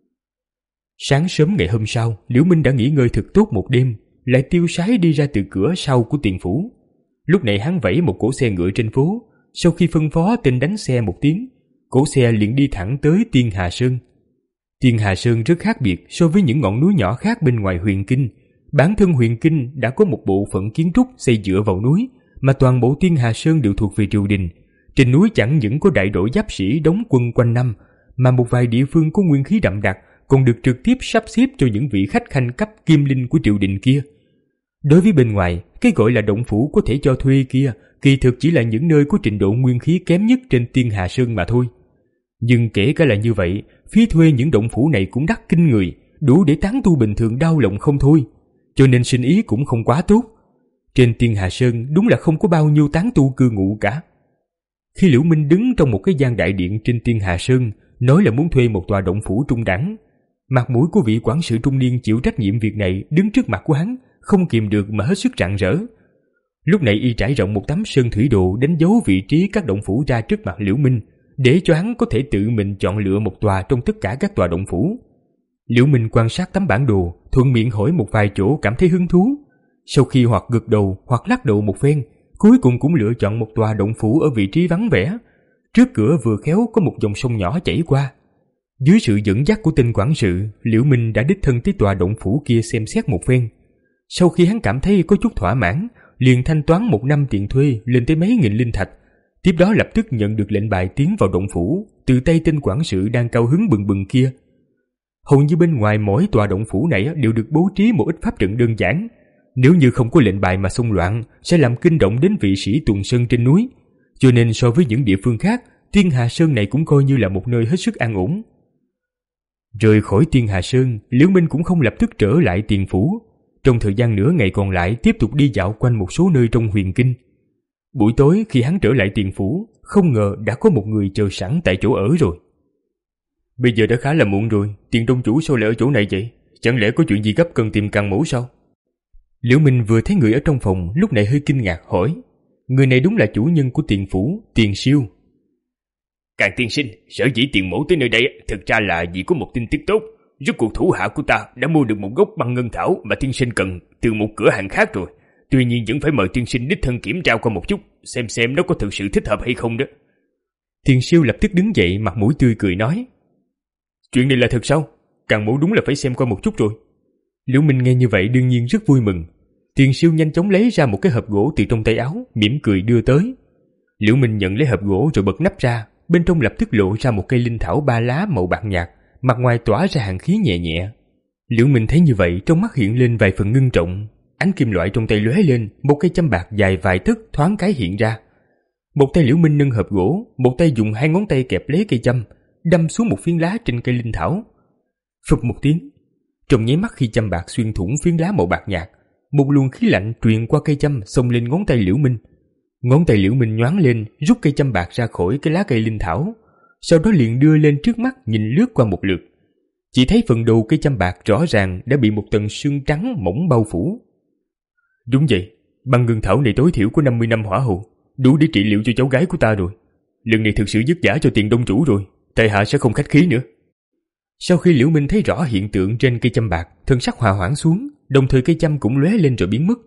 Sáng sớm ngày hôm sau, Liễu Minh đã nghỉ ngơi thật tốt một đêm, lại tiêu sái đi ra từ cửa sau của tiền phủ. Lúc này hắn vẫy một cỗ xe ngựa trên phố, sau khi phân phó tên đánh xe một tiếng, cỗ xe liền đi thẳng tới Tiên Hà Sơn. Tiên Hà Sơn rất khác biệt so với những ngọn núi nhỏ khác bên ngoài Huyền Kinh. Bản thân Huyền Kinh đã có một bộ phận kiến trúc xây dựa vào núi, mà toàn bộ Tiên Hà Sơn đều thuộc về triều đình. Trên núi chẳng những có đại đội giáp sĩ đóng quân quanh năm, mà một vài địa phương có nguyên khí đậm đặc còn được trực tiếp sắp xếp cho những vị khách khanh cấp kim linh của triều đình kia. Đối với bên ngoài, cái gọi là động phủ có thể cho thuê kia kỳ thực chỉ là những nơi có trình độ nguyên khí kém nhất trên Tiên Hà Sơn mà thôi. Nhưng kể cả là như vậy, phí thuê những động phủ này cũng đắt kinh người, đủ để tán tu bình thường đau lòng không thôi, cho nên sinh ý cũng không quá tốt. Trên Tiên Hà Sơn đúng là không có bao nhiêu tán tu cư ngụ cả. Khi Liễu Minh đứng trong một cái gian đại điện trên Tiên Hà Sơn, nói là muốn thuê một tòa động phủ trung đẳng, mặt mũi của vị quản sự trung niên chịu trách nhiệm việc này đứng trước mặt của hắn không kìm được mà hết sức rạng rỡ. Lúc này y trải rộng một tấm sơn thủy đồ đánh dấu vị trí các động phủ ra trước mặt Liễu Minh, để cho hắn có thể tự mình chọn lựa một tòa trong tất cả các tòa động phủ. Liễu Minh quan sát tấm bản đồ, thuận miệng hỏi một vài chỗ cảm thấy hứng thú. Sau khi hoặc gật đầu hoặc lắc đầu một phen, cuối cùng cũng lựa chọn một tòa động phủ ở vị trí vắng vẻ. Trước cửa vừa khéo có một dòng sông nhỏ chảy qua. Dưới sự dẫn dắt của tên quản sự, Liễu Minh đã đích thân tới tòa động phủ kia xem xét một phen. Sau khi hắn cảm thấy có chút thỏa mãn, liền thanh toán một năm tiền thuê lên tới mấy nghìn linh thạch. Tiếp đó lập tức nhận được lệnh bài tiến vào động phủ từ tay tên quản sự đang cao hứng bừng bừng kia. Hầu như bên ngoài mỗi tòa động phủ này đều được bố trí một ít pháp trận đơn giản. Nếu như không có lệnh bài mà xông loạn, sẽ làm kinh động đến vị sĩ tuần sơn trên núi. Cho nên so với những địa phương khác, Tiên Hà Sơn này cũng coi như là một nơi hết sức an ổn. Rời khỏi Tiên Hà Sơn, Liễu Minh cũng không lập tức trở lại Tiền Phủ. Trong thời gian nửa ngày còn lại tiếp tục đi dạo quanh một số nơi trong huyền kinh. Buổi tối khi hắn trở lại Tiền Phủ, không ngờ đã có một người chờ sẵn tại chỗ ở rồi. Bây giờ đã khá là muộn rồi, Tiền Đông Chủ sao lại ở chỗ này vậy? Chẳng lẽ có chuyện gì gấp cần tìm Càn Mỗ sao? Liễu Minh vừa thấy người ở trong phòng, lúc này hơi kinh ngạc hỏi. Người này đúng là chủ nhân của Tiền Phủ, Tiền Siêu. Càn tiên sinh, sở dĩ Tiền Mỗ tới nơi đây thực ra là vì có một tin tức tốt. Rốt cuộc thủ hạ của ta đã mua được một gốc băng ngân thảo mà tiên sinh cần từ một cửa hàng khác rồi. Tuy nhiên vẫn phải mời tiên sinh đích thân kiểm tra qua một chút, xem xem nó có thực sự thích hợp hay không đó. Tiền Siêu lập tức đứng dậy, mặt mũi tươi cười nói. Chuyện này là thật sao? Càn Mỗ đúng là phải xem qua một chút rồi. Liễu Minh nghe như vậy đương nhiên rất vui mừng. Tiền Siêu nhanh chóng lấy ra một cái hộp gỗ từ trong tay áo, mỉm cười đưa tới. Liễu Minh nhận lấy hộp gỗ rồi bật nắp ra, bên trong lập tức lộ ra một cây linh thảo ba lá màu bạc nhạt, mặt ngoài tỏa ra hàn khí nhẹ nhẹ. Liễu Minh thấy như vậy, trong mắt hiện lên vài phần ngưng trọng. Ánh kim loại trong tay lóe lên, một cây châm bạc dài vài tấc thoáng cái hiện ra. Một tay Liễu Minh nâng hộp gỗ, một tay dùng hai ngón tay kẹp lấy cây châm, đâm xuống một phiến lá trên cây linh thảo. Phụp một tiếng, trong nháy mắt khi châm bạc xuyên thủng phiến lá màu bạc nhạt, một luồng khí lạnh truyền qua cây châm xông lên ngón tay Liễu Minh. Ngón tay Liễu Minh nhoáng lên, rút cây châm bạc ra khỏi cái lá cây linh thảo, sau đó liền đưa lên trước mắt nhìn lướt qua một lượt. Chỉ thấy phần đầu cây châm bạc rõ ràng đã bị một tầng sương trắng mỏng bao phủ. Đúng vậy, băng ngân thảo này tối thiểu có năm mươi năm hỏa hầu, đủ để trị liệu cho cháu gái của ta rồi. Lần này thực sự vất vả cho Tiền Đông Chủ rồi, tại hạ sẽ không khách khí nữa. Sau khi Liễu Minh thấy rõ hiện tượng trên cây châm bạc, thân sắc hòa hoãn xuống, đồng thời cây châm cũng lóe lên rồi biến mất.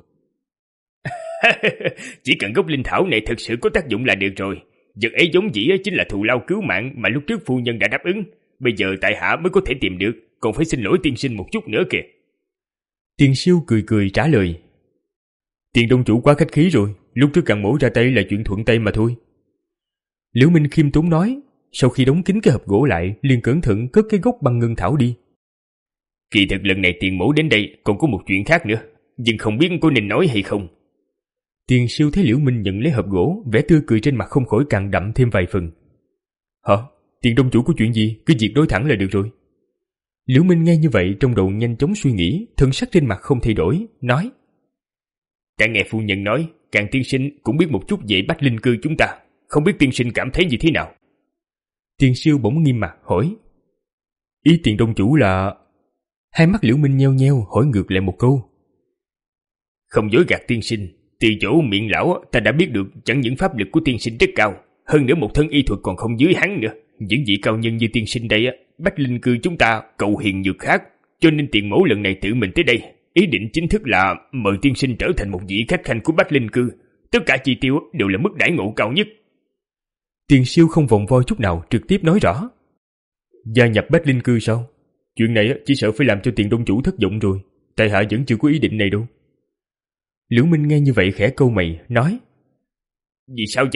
Chỉ cần gốc linh thảo này thực sự có tác dụng là được rồi. Vật ấy giống dĩ chính là thù lao cứu mạng mà lúc trước phu nhân đã đáp ứng. Bây giờ tại hạ mới có thể tìm được, còn phải xin lỗi tiên sinh một chút nữa kìa. Tiền Siêu cười cười trả lời. Tiền Đông Chủ quá khách khí rồi, lúc trước Càn Mỗ ra tay là chuyện thuận tay mà thôi. Liễu Minh khiêm tốn nói, sau khi đóng kín cái hộp gỗ lại, liền cẩn thận cất cái gốc băng ngân thảo đi. Kỳ thực lần này Tiền Mỗ đến đây còn có một chuyện khác nữa, nhưng không biết có nên nói hay không. Tiền Siêu thấy Liễu Minh nhận lấy hộp gỗ, vẻ tươi cười trên mặt không khỏi càng đậm thêm vài phần. Hả? Tiền Đông Chủ có chuyện gì? Cứ việc đối thẳng là được rồi. Liễu Minh nghe như vậy trong đầu nhanh chóng suy nghĩ, thân sắc trên mặt không thay đổi, nói. Ta nghe phu nhân nói, Càn tiên sinh cũng biết một chút về Bách Linh cư chúng ta, không biết tiên sinh cảm thấy như thế nào? Tiền Siêu bỗng nghiêm mặt hỏi. Ý Tiền Đông Chủ là... Hai mắt Liễu Minh nheo nheo hỏi ngược lại một câu. Không dối gạt tiên sinh, từ chỗ miệng lão ta đã biết được chẳng những pháp lực của tiên sinh rất cao, hơn nữa một thân y thuật còn không dưới hắn nữa. Những vị cao nhân như tiên sinh đây, Bách Linh cư chúng ta cầu hiền nhược khác, cho nên Tiền Mỗ lần này tự mình tới đây, ý định chính thức là mời tiên sinh trở thành một vị khách khanh của Bách Linh cư. Tất cả chi tiêu đều là mức đãi ngộ cao nhất. Tiền Siêu không vòng vo chút nào, trực tiếp nói rõ. Gia nhập Bách Linh cư sao? Chuyện này chỉ sợ phải làm cho Tiền Đông Chủ thất vọng rồi, tại hạ vẫn chưa có ý định này đâu. Liễu Minh nghe như vậy khẽ cau mày, nói. Vì sao vậy?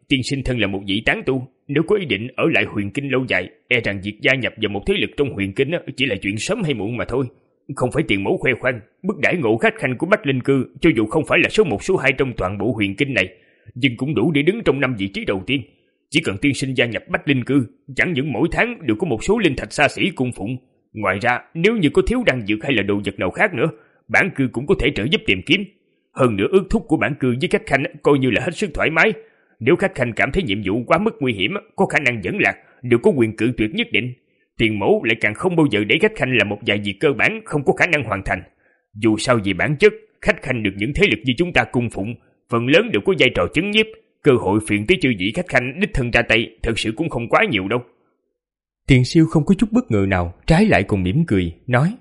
tiên sinh thân là một vị tán tu, nếu có ý định ở lại huyền kinh lâu dài, e rằng việc gia nhập vào một thế lực trong huyền kinh chỉ là chuyện sớm hay muộn mà thôi. Không phải tiền mẫu khoe khoang, mức đãi ngộ khách khanh của Bách Linh Cư cho dù không phải là số một số hai trong toàn bộ huyền kinh này, nhưng cũng đủ để đứng trong năm vị trí đầu tiên. Chỉ cần tiên sinh gia nhập Bách Linh Cư, chẳng những mỗi tháng đều có một số linh thạch xa xỉ cung phụng. Ngoài ra, nếu như có thiếu đan dược hay là đồ vật nào khác nữa, bản cư cũng có thể trợ giúp tìm kiếm. Hơn nữa ước thúc của bản cư với khách khanh coi như là hết sức thoải mái. Nếu khách khanh cảm thấy nhiệm vụ quá mức nguy hiểm, có khả năng dẫn lạc, đều có quyền cự tuyệt nhất định. Tiền mẫu lại càng không bao giờ để khách khanh làm một vài việc cơ bản không có khả năng hoàn thành. Dù sao về bản chất, khách khanh được những thế lực như chúng ta cung phụng, phần lớn đều có vai trò chấn nhiếp, cơ hội phiền tới chư vị khách khanh đích thân ra tay thật sự cũng không quá nhiều đâu. Tiền Siêu không có chút bất ngờ nào, trái lại còn mỉm cười, nói: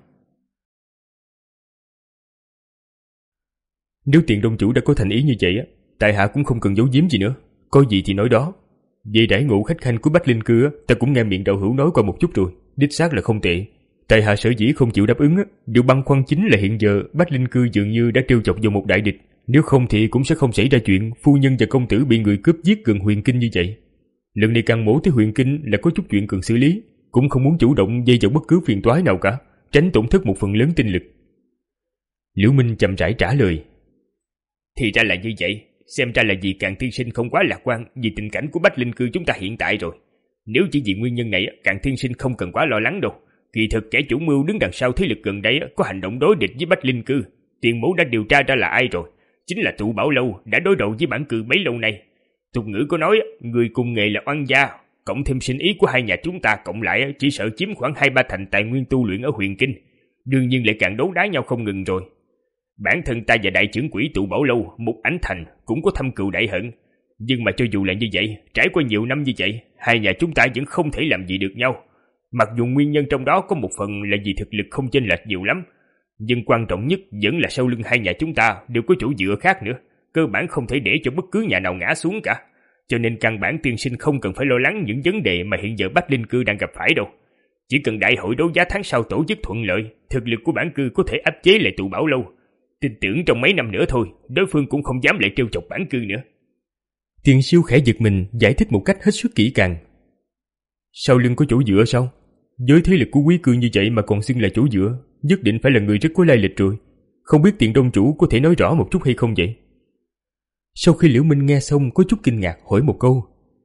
Nếu Tiền Đông chủ đã có thành ý như vậy, tại hạ cũng không cần giấu giếm gì nữa, có gì thì nói đó. Về đãi ngộ khách khanh của Bách Linh Cư, ta cũng nghe miệng đạo hữu nói qua một chút rồi, đích xác là không tệ. Tại hạ sở dĩ không chịu đáp ứng, điều băn khoăn chính là hiện giờ Bách Linh Cư dường như đã trêu chọc vào một đại địch, nếu không thì cũng sẽ không xảy ra chuyện phu nhân và công tử bị người cướp giết gần huyền kinh như vậy. Lần này càng mổ tới huyền kinh là có chút chuyện cần xử lý, cũng không muốn chủ động dây vào bất cứ phiền toái nào cả, tránh tổn thất một phần lớn tinh lực. Liễu Minh chậm rãi trả lời: Thì ra là như vậy, xem ra là vì Càn tiên sinh không quá lạc quan vì tình cảnh của Bách Linh Cư chúng ta hiện tại rồi. Nếu chỉ vì nguyên nhân này, Càn tiên sinh không cần quá lo lắng đâu. Kỳ thực kẻ chủ mưu đứng đằng sau thế lực gần đây có hành động đối địch với Bách Linh Cư. Tiền mẫu đã điều tra ra là ai rồi, chính là Tụ Bảo Lâu đã đối đầu với bản cư bấy lâu nay. Tục ngữ có nói, người cùng nghề là oan gia, cộng thêm sinh ý của hai nhà chúng ta cộng lại chỉ sợ chiếm khoảng hai ba thành tài nguyên tu luyện ở huyền kinh, đương nhiên lại càng đấu đá nhau không ngừng rồi. Bản thân ta và đại trưởng quỹ Tụ Bảo Lâu, Mục Ảnh Thành cũng có thâm cừu đại hận, nhưng mà cho dù là như vậy, trải qua nhiều năm như vậy, hai nhà chúng ta vẫn không thể làm gì được nhau. Mặc dù nguyên nhân trong đó có một phần là vì thực lực không chênh lệch nhiều lắm, nhưng quan trọng nhất vẫn là sau lưng hai nhà chúng ta đều có chỗ dựa khác nữa, cơ bản không thể để cho bất cứ nhà nào ngã xuống cả. Cho nên căn bản tiên sinh không cần phải lo lắng những vấn đề mà hiện giờ Bách Linh Cư đang gặp phải đâu. Chỉ cần đại hội đấu giá tháng sau tổ chức thuận lợi, thực lực của bản cư có thể áp chế lại Tụ Bảo Lâu. Tin tưởng trong mấy năm nữa thôi, đối phương cũng không dám lại trêu chọc bản cư nữa. Tiền Siêu khẽ giật mình, giải thích một cách hết sức kỹ càng. Sau lưng có chỗ dựa sao? Với thế lực của quý cư như vậy mà còn xưng là chỗ dựa, nhất định phải là người rất có lai lịch rồi. Không biết Tiền Đông chủ có thể nói rõ một chút hay không vậy? Sau khi Liễu Minh nghe xong có chút kinh ngạc hỏi một câu.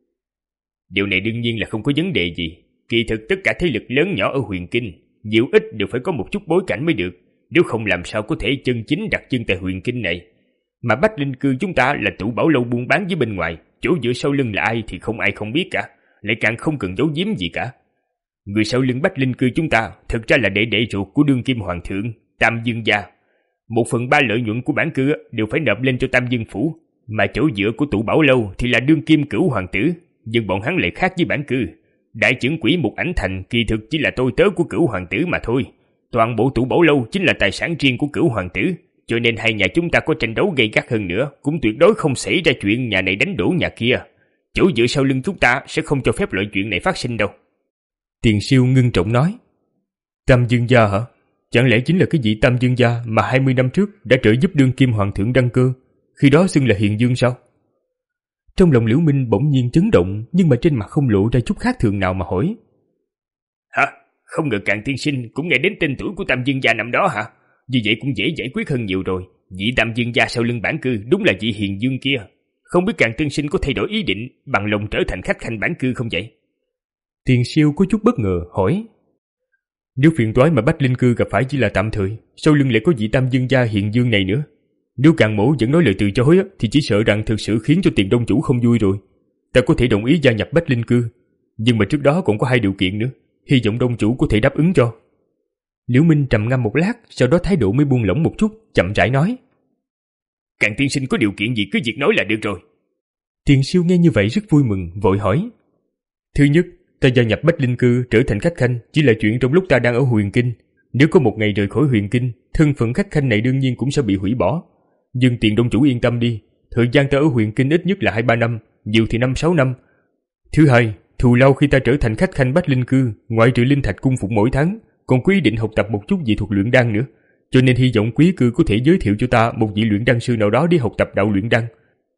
Điều này đương nhiên là không có vấn đề gì. Kỳ thực tất cả thế lực lớn nhỏ ở huyền kinh, nhiều ít đều phải có một chút bối cảnh mới được, nếu không làm sao có thể chân chính đặt chân tại huyền kinh này. Mà Bách Linh Cư chúng ta là Tụ Bảo Lâu buôn bán với bên ngoài, chỗ dựa sau lưng là ai thì không ai không biết cả, lại càng không cần giấu giếm gì cả. Người sau lưng Bách Linh Cư chúng ta thực ra là đệ đệ ruột của đương kim hoàng thượng Tam Dương gia. Một phần ba lợi nhuận của bản cư đều phải nộp lên cho Tam Dương phủ, mà chỗ dựa của Tụ Bảo Lâu thì là đương kim cửu hoàng tử, nhưng bọn hắn lại khác với bản cư. Đại trưởng quỹ Mục Ảnh Thành kỳ thực chỉ là tôi tớ của cửu hoàng tử mà thôi. Toàn bộ Tụ Bảo Lâu chính là tài sản riêng của cửu hoàng tử, cho nên hai nhà chúng ta có tranh đấu gay gắt hơn nữa cũng tuyệt đối không xảy ra chuyện nhà này đánh đổ nhà kia. Chỗ dựa sau lưng chúng ta sẽ không cho phép loại chuyện này phát sinh đâu. Tiền Siêu ngưng trọng nói. Tam Dương gia hả? Chẳng lẽ chính là cái vị Tam Dương gia mà hai mươi năm trước đã trợ giúp đương kim hoàng thượng đăng cơ, khi đó xưng là Hiền Dương sao? Trong lòng Liễu Minh bỗng nhiên chấn động, nhưng mà trên mặt không lộ ra chút khác thường nào mà hỏi. Hả? Không ngờ Càn tiên sinh cũng nghe đến tên tuổi của Tam Dương gia năm đó hả? Như vậy cũng dễ giải quyết hơn nhiều rồi. Vị Tam Dương gia sau lưng bản cư đúng là vị Hiền Dương kia. Không biết Càn tiên sinh có thay đổi ý định bằng lòng trở thành khách khanh bản cư không vậy? Tiền Siêu có chút bất ngờ hỏi. Nếu phiền toái mà Bách Linh Cư gặp phải chỉ là tạm thời, sau lưng lại có vị Tam Dương gia Hiền Dương này nữa, nếu Càn mổ vẫn nói lời từ chối thì chỉ sợ rằng thực sự khiến cho Tiền Đông chủ không vui rồi. Ta có thể đồng ý gia nhập Bách Linh Cư, nhưng mà trước đó cũng có hai điều kiện nữa, hy vọng Đông chủ có thể đáp ứng cho. Liễu Minh trầm ngâm một lát, sau đó thái độ mới buông lỏng một chút, chậm rãi nói. Càn tiên sinh có điều kiện gì cứ việc nói là được rồi. Tiền Siêu nghe như vậy rất vui mừng, vội hỏi. Thứ nhất, ta gia nhập Bách Linh Cư trở thành khách khanh chỉ là chuyện trong lúc ta đang ở huyền kinh. Nếu có một ngày rời khỏi huyền kinh, thân phận khách khanh này đương nhiên cũng sẽ bị hủy bỏ. Nhưng Tiền Đông chủ yên tâm đi, thời gian ta ở huyền kinh ít nhất là hai ba năm, nhiều thì năm sáu năm. Thứ hai, thù lao khi ta trở thành khách khanh Bách Linh Cư, ngoại trừ linh thạch cung phụng mỗi tháng, còn quý định học tập một chút về thuật luyện đan nữa, cho nên hy vọng quý cư có thể giới thiệu cho ta một vị luyện đan sư nào đó đi học tập đạo luyện đan.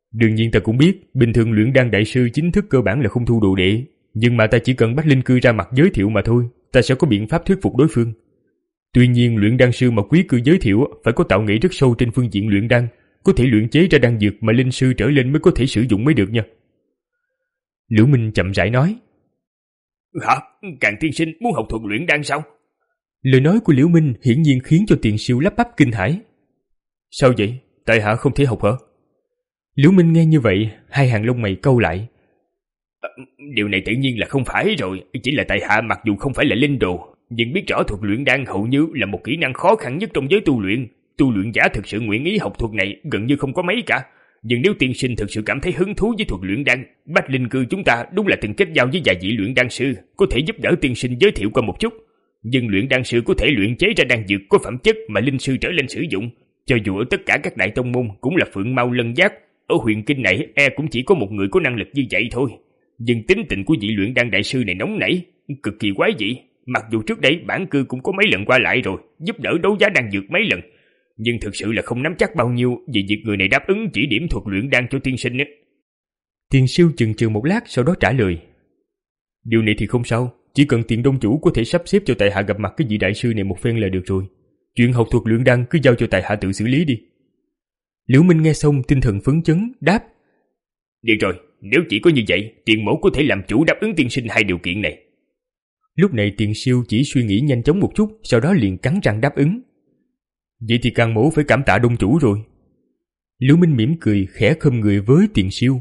Đương nhiên ta cũng biết, bình thường luyện đan đại sư chính thức cơ bản là không thu đồ đệ, nhưng mà ta chỉ cần Bách Linh Cư ra mặt giới thiệu mà thôi, ta sẽ có biện pháp thuyết phục đối phương. Tuy nhiên luyện đan sư mà quý cư giới thiệu phải có tạo nghệ rất sâu trên phương diện luyện đan, có thể luyện chế ra đan dược mà linh sư trở lên mới có thể sử dụng mới được nha. Liễu Minh chậm rãi nói. Hả? Càng tiên sinh muốn học thuật luyện đan sao? Lời nói của Liễu Minh hiển nhiên khiến cho Tiền Siêu lắp bắp kinh hãi. Sao vậy? Tại hạ không thể học hả? Liễu Minh nghe như vậy, hai hàng lông mày cau lại. À, điều này tự nhiên là không phải rồi, chỉ là tại hạ mặc dù không phải là linh đồ, nhưng biết rõ thuật luyện đan hầu như là một kỹ năng khó khăn nhất trong giới tu luyện. Tu luyện giả thực sự nguyện ý học thuật này gần như không có mấy cả. Nhưng nếu tiên sinh thực sự cảm thấy hứng thú với thuật luyện đan, Bách Linh Cư chúng ta đúng là từng kết giao với vài vị luyện đan sư, có thể giúp đỡ tiên sinh giới thiệu qua một chút. Nhưng luyện đan sư có thể luyện chế ra đan dược có phẩm chất mà linh sư trở lên sử dụng, cho dù ở tất cả các đại tông môn cũng là phượng mao lân giác. Ở huyền kinh này e cũng chỉ có một người có năng lực như vậy thôi. Nhưng tính tình của vị luyện đan đại sư này nóng nảy, cực kỳ quái dị. Mặc dù trước đây bản cư cũng có mấy lần qua lại rồi, giúp đỡ đấu giá đan dược mấy lần, nhưng thực sự là không nắm chắc bao nhiêu về việc người này đáp ứng chỉ điểm thuật luyện đan cho tiên sinh ấy. Tiền Siêu chừng chừng một lát sau đó trả lời. Điều này thì không sao, chỉ cần Tiền Đông chủ có thể sắp xếp cho tại hạ gặp mặt cái vị đại sư này một phen là được rồi. Chuyện học thuật luyện đan cứ giao cho tại hạ tự xử lý đi. Liễu Minh nghe xong tinh thần phấn chấn, đáp. Được rồi, nếu chỉ có như vậy, Tiền mẫu có thể làm chủ đáp ứng tiên sinh hai điều kiện này. Lúc này Tiền Siêu chỉ suy nghĩ nhanh chóng một chút, sau đó liền cắn răng đáp ứng. Vậy thì Càng mẫu phải cảm tạ Đông chủ rồi. Liễu Minh mỉm cười khẽ khom người với Tiền Siêu.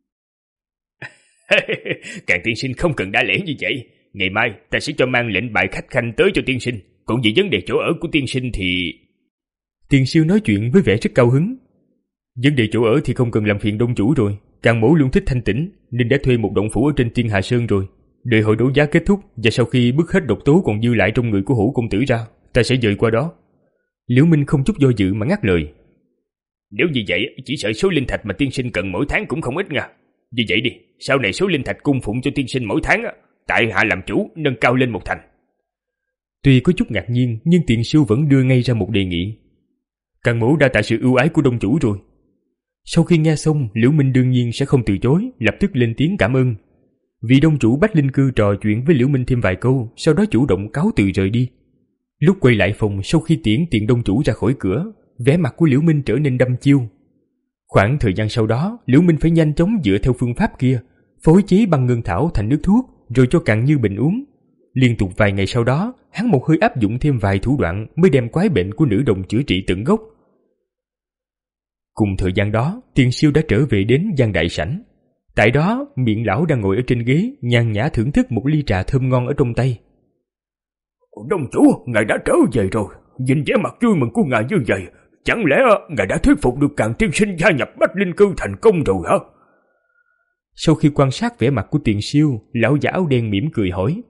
Càng tiên sinh không cần đa lễ như vậy. Ngày mai ta sẽ cho mang lệnh bài khách khanh tới cho tiên sinh. Còn về vấn đề chỗ ở của tiên sinh thì... Tiền Siêu nói chuyện với vẻ rất cao hứng. Vấn đề chỗ ở thì không cần làm phiền Đông chủ rồi. Càng mẫu luôn thích thanh tĩnh nên đã thuê một động phủ ở trên Tiên Hà Sơn rồi. Đợi hội đấu giá kết thúc và sau khi bứt hết độc tố còn dư lại trong người của Hổ công tử ra, ta sẽ dời qua đó. Liễu Minh không chút do dự mà ngắt lời. Nếu như vậy, chỉ sợ số linh thạch mà tiên sinh cần mỗi tháng cũng không ít nha. Như vậy đi, sau này số linh thạch cung phụng cho tiên sinh mỗi tháng, tại hạ làm chủ nâng cao lên một thành. Tuy có chút ngạc nhiên, nhưng Tiền Siêu vẫn đưa ngay ra một đề nghị. Càng mẫu đã tạ sự ưu ái của Đông chủ rồi. Sau khi nghe xong, Liễu Minh đương nhiên sẽ không từ chối, lập tức lên tiếng cảm ơn. Vị Đông chủ Bách Linh Cư trò chuyện với Liễu Minh thêm vài câu, sau đó chủ động cáo từ rời đi. Lúc quay lại phòng sau khi tiễn Tiền Đông chủ ra khỏi cửa, vẻ mặt của Liễu Minh trở nên đăm chiêu. Khoảng thời gian sau đó, Liễu Minh phải nhanh chóng dựa theo phương pháp kia, phối chế băng ngân thảo thành nước thuốc, rồi cho cạn như bình uống. Liên tục vài ngày sau đó, hắn một hơi áp dụng thêm vài thủ đoạn mới đem quái bệnh của nữ đồng chữa trị tận gốc. Cùng thời gian đó, Tiền Siêu đã trở về đến gian đại sảnh. Tại đó, Miệng lão đang ngồi ở trên ghế, nhàn nhã thưởng thức một ly trà thơm ngon ở trong tay. Đông chủ, ngài đã trở về rồi. Nhìn vẻ mặt vui mừng của ngài như vậy, chẳng lẽ ngài đã thuyết phục được Càng tiên sinh gia nhập Bách Linh Cư thành công rồi hả? Sau khi quan sát vẻ mặt của Tiền Siêu, lão giả áo đen mỉm cười hỏi.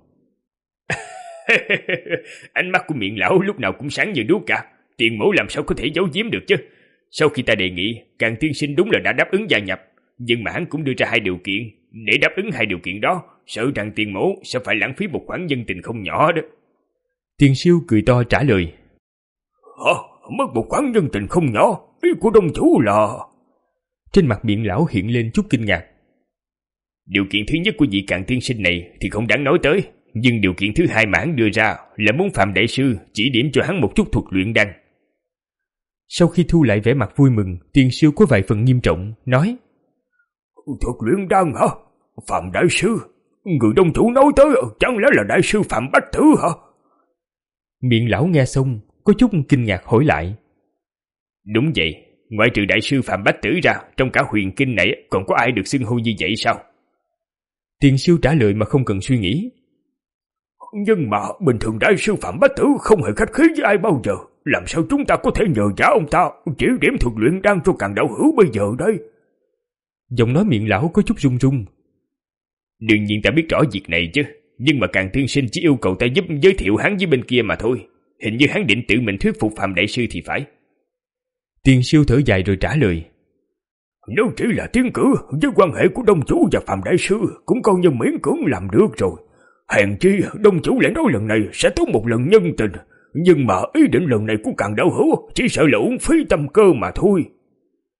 Ánh mắt của Miệng lão lúc nào cũng sáng như đuốc cả. Tiền mẫu làm sao có thể giấu giếm được chứ? Sau khi ta đề nghị, Càng tiên sinh đúng là đã đáp ứng gia nhập, nhưng mà hắn cũng đưa ra hai điều kiện. Để đáp ứng hai điều kiện đó, sợ rằng tiền mẫu sẽ phải lãng phí một khoản nhân tình không nhỏ đó. Tiền Siêu cười to trả lời. Hả? Mất một khoản nhân tình không nhỏ? Ý của Đông chủ là... Trên mặt Miệng lão hiện lên chút kinh ngạc. Điều kiện thứ nhất của vị Càng tiên sinh này thì không đáng nói tới, nhưng điều kiện thứ hai mà hắn đưa ra là muốn Phạm đại sư chỉ điểm cho hắn một chút thuật luyện đan. Sau khi thu lại vẻ mặt vui mừng, Tiền Siêu có vài phần nghiêm trọng, nói. Thuật luyện đan hả? Phạm đại sư? Người Đông chủ nói tới chẳng lẽ là đại sư Phạm Bách Tử hả? Miệng lão nghe xong, có chút kinh ngạc hỏi lại. Đúng vậy, ngoại trừ đại sư Phạm Bách Tử ra, trong cả huyền kinh này còn có ai được xưng hô như vậy sao? Tiền Siêu trả lời mà không cần suy nghĩ. Nhưng mà bình thường đại sư Phạm Bách Tử không hề khách khí với ai bao giờ. Làm sao chúng ta có thể nhờ vả ông ta chỉ điểm thuật luyện đan cho Càng đạo hữu bây giờ đây? Giọng nói Miệng lão có chút run run. Đương nhiên ta biết rõ việc này chứ, nhưng mà Càng tiên sinh chỉ yêu cầu ta giúp giới thiệu hắn với bên kia mà thôi. Hình như hắn định tự mình thuyết phục Phạm đại sư thì phải. Tiền Siêu thở dài rồi trả lời. Nếu chỉ là tiến cử, với quan hệ của Đông chủ và Phạm đại sư cũng coi như miễn cưỡng làm được rồi. Hèn chi Đông chủ lại nói lần này sẽ tốn một lần nhân tình, nhưng mà ý định lần này của Càng đạo hữu chỉ sợ là uổng phí tâm cơ mà thôi.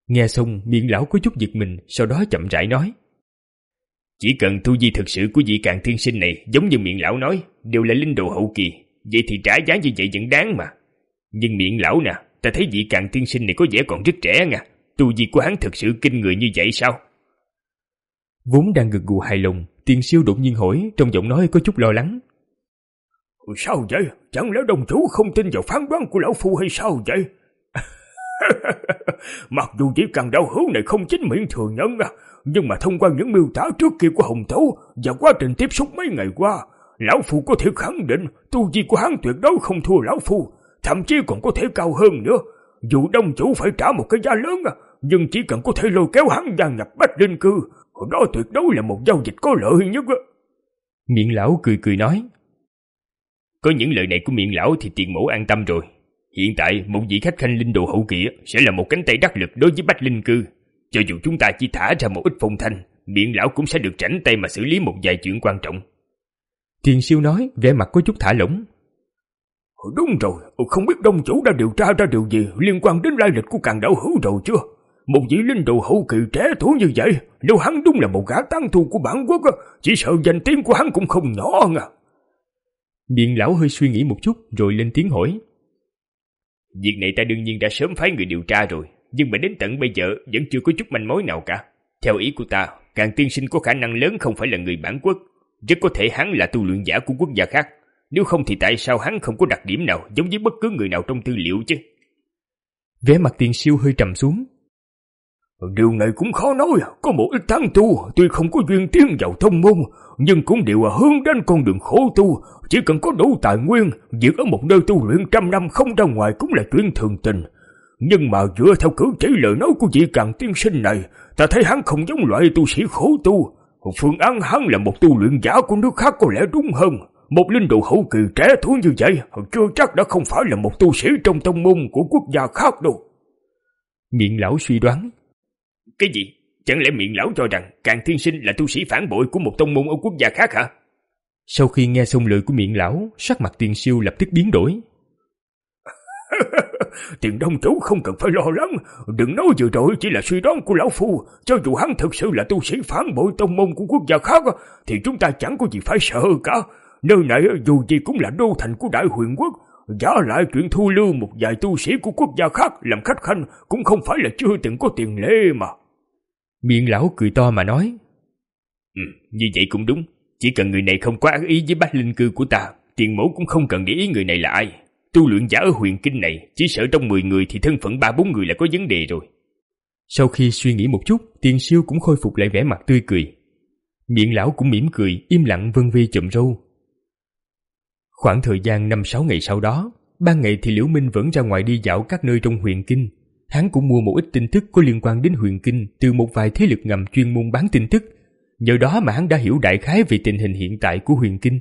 Nghe xong miệng lão có chút giật mình, sau đó chậm rãi nói: Chỉ cần tu vi thực sự của vị Càn tiên sinh này giống như miệng lão nói, đều là linh đồ hậu kỳ, vậy thì trả giá như vậy vẫn đáng mà. Nhưng miệng lão nè, ta thấy vị Càn tiên sinh này có vẻ còn rất trẻ nha, tu vi của hắn thực sự kinh người như vậy sao? Vốn đang gật gù hài lòng, Tiền Siêu đột nhiên hỏi, trong giọng nói có chút lo lắng: Sao vậy? Chẳng lẽ đồng chủ không tin vào phán đoán của lão phu hay sao vậy? Mặc dù vị Càn đạo hữu này không chính miệng thừa nhận, nhưng mà thông qua những miêu tả trước kia của Hồng Tấu và quá trình tiếp xúc mấy ngày qua, lão phu có thể khẳng định tu vi của hắn tuyệt đối không thua lão phu, thậm chí còn có thể cao hơn nữa. Dù đông chủ phải trả một cái giá lớn, nhưng chỉ cần có thể lôi kéo hắn gia nhập Bách Linh Cư, đó tuyệt đối là một giao dịch có lợi nhất. Miệng lão cười cười nói: Có những lời này của miệng lão thì tiền mẫu an tâm rồi. Hiện tại một vị khách khanh linh đồ hậu kỳ sẽ là một cánh tay đắc lực đối với Bách Linh Cư. Cho dù chúng ta chỉ thả ra một ít phong thanh, miệng lão cũng sẽ được rảnh tay mà xử lý một vài chuyện quan trọng. Tiền Siêu nói, vẻ mặt có chút thả lỏng: Đúng rồi, không biết đông chủ đã điều tra ra điều gì liên quan đến lai lịch của Càn đạo hữu rồi chưa? Một vị linh đồ hậu kỳ trẻ tuổi như vậy, nếu hắn đúng là một gã tán tu của bản quốc, chỉ sợ danh tiếng của hắn cũng không nhỏ nha. Miệng lão hơi suy nghĩ một chút rồi lên tiếng hỏi: Việc này ta đương nhiên đã sớm phái người điều tra rồi, nhưng mà đến tận bây giờ vẫn chưa có chút manh mối nào cả. Theo ý của ta, Càn tiên sinh có khả năng lớn không phải là người bản quốc, rất có thể hắn là tu luyện giả của quốc gia khác. Nếu không thì tại sao hắn không có đặc điểm nào giống với bất cứ người nào trong tư liệu chứ? Vẻ mặt Tiền Siêu hơi trầm xuống: Điều này cũng khó nói, có một ít tán tu tuy không có duyên tiến vào thông môn, nhưng cũng đều hướng đến con đường khổ tu. Chỉ cần có đủ tài nguyên, việc ở một nơi tu luyện trăm năm không ra ngoài cũng là chuyện thường tình. Nhưng mà dựa theo cử chỉ lời nói của vị Càn tiên sinh này, ta thấy hắn không giống loại tu sĩ khổ tu. Phương án hắn là một tu luyện giả của nước khác có lẽ đúng hơn. Một linh đồ hậu kỳ trẻ tuổi như vậy chưa chắc đã không phải là một tu sĩ trong tông môn của quốc gia khác đâu. Miệng lão suy đoán: Cái gì? Chẳng lẽ miệng lão cho rằng Càn tiên sinh là tu sĩ phản bội của một tông môn ở quốc gia khác hả? Sau khi nghe xong lời của miệng lão, sắc mặt Tiền Siêu lập tức biến đổi. Tiền đông chủ không cần phải lo lắng, đừng nói vừa rồi chỉ là suy đoán của lão phu. Cho dù hắn thực sự là tu sĩ phản bội tông môn của quốc gia khác, thì chúng ta chẳng có gì phải sợ cả. Nơi này dù gì cũng là đô thành của Đại Huyền Quốc, giả lại chuyện thu lưu một vài tu sĩ của quốc gia khác làm khách khanh cũng không phải là chưa từng có tiền lệ mà. Miệng lão cười to mà nói: Ừ, như vậy cũng đúng. Chỉ cần người này không có ác ý với Bách Linh Cư của ta, tiền mẫu cũng không cần để ý người này là ai. Tu luyện giả ở huyền kinh này, chỉ sợ trong mười người thì thân phận ba bốn người là có vấn đề rồi. Sau khi suy nghĩ một chút, Tiền Siêu cũng khôi phục lại vẻ mặt tươi cười. Miệng lão cũng mỉm cười, im lặng vân vê chùm râu. Khoảng thời gian năm sáu ngày sau đó, ban ngày thì Liễu Minh vẫn ra ngoài đi dạo các nơi trong huyền kinh. Hắn cũng mua một ít tin tức có liên quan đến huyền kinh từ một vài thế lực ngầm chuyên môn bán tin tức. Nhờ đó mà hắn đã hiểu đại khái về tình hình hiện tại của huyền kinh.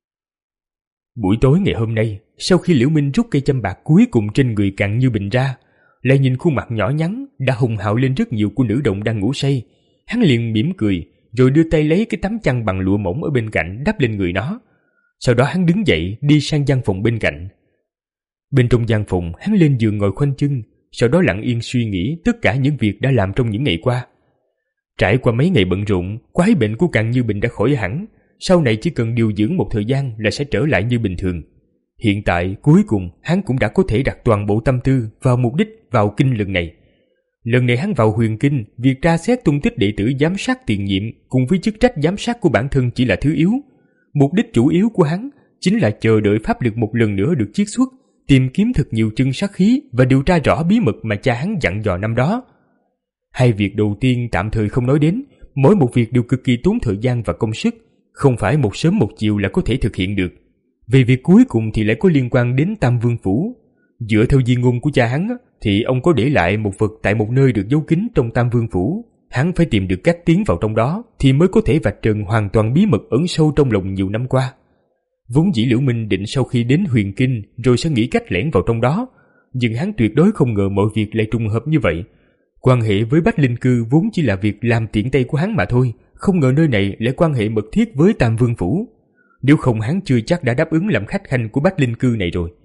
Buổi tối ngày hôm nay, sau khi Liễu Minh rút cây châm bạc cuối cùng trên người Càn Như Bình ra, lại nhìn khuôn mặt nhỏ nhắn đã hùng hạo lên rất nhiều của nữ động đang ngủ say, hắn liền mỉm cười rồi đưa tay lấy cái tấm chăn bằng lụa mỏng ở bên cạnh đắp lên người nó. Sau đó hắn đứng dậy đi sang gian phòng bên cạnh. Bên trong gian phòng, hắn lên giường ngồi khoanh chân, sau đó lặng yên suy nghĩ tất cả những việc đã làm trong những ngày qua. Trải qua mấy ngày bận rộn, quái bệnh của Càn Như Bình đã khỏi hẳn, sau này chỉ cần điều dưỡng một thời gian là sẽ trở lại như bình thường. Hiện tại cuối cùng hắn cũng đã có thể đặt toàn bộ tâm tư vào mục đích vào kinh lần này. Lần này hắn vào huyền kinh, việc tra xét tung tích đệ tử giám sát tiền nhiệm cùng với chức trách giám sát của bản thân chỉ là thứ yếu. Mục đích chủ yếu của hắn chính là chờ đợi pháp lực một lần nữa được chiết xuất, tìm kiếm thật nhiều chân sát khí và điều tra rõ bí mật mà cha hắn dặn dò năm đó. Hai việc đầu tiên tạm thời không nói đến, mỗi một việc đều cực kỳ tốn thời gian và công sức, không phải một sớm một chiều là có thể thực hiện được. Về việc cuối cùng thì lại có liên quan đến Tam Vương Phủ. Dựa theo di ngôn của cha hắn thì ông có để lại một vật tại một nơi được giấu kín trong Tam Vương Phủ. Hắn phải tìm được cách tiến vào trong đó thì mới có thể vạch trần hoàn toàn bí mật ẩn sâu trong lòng nhiều năm qua. Vốn dĩ Liễu Minh định sau khi đến huyền kinh rồi sẽ nghĩ cách lẻn vào trong đó, nhưng hắn tuyệt đối không ngờ mọi việc lại trùng hợp như vậy. Quan hệ với Bách Linh Cư vốn chỉ là việc làm tiện tay của hắn mà thôi, không ngờ nơi này lại quan hệ mật thiết với Tam Vương Phủ. Nếu không hắn chưa chắc đã đáp ứng làm khách khanh của Bách Linh Cư này rồi.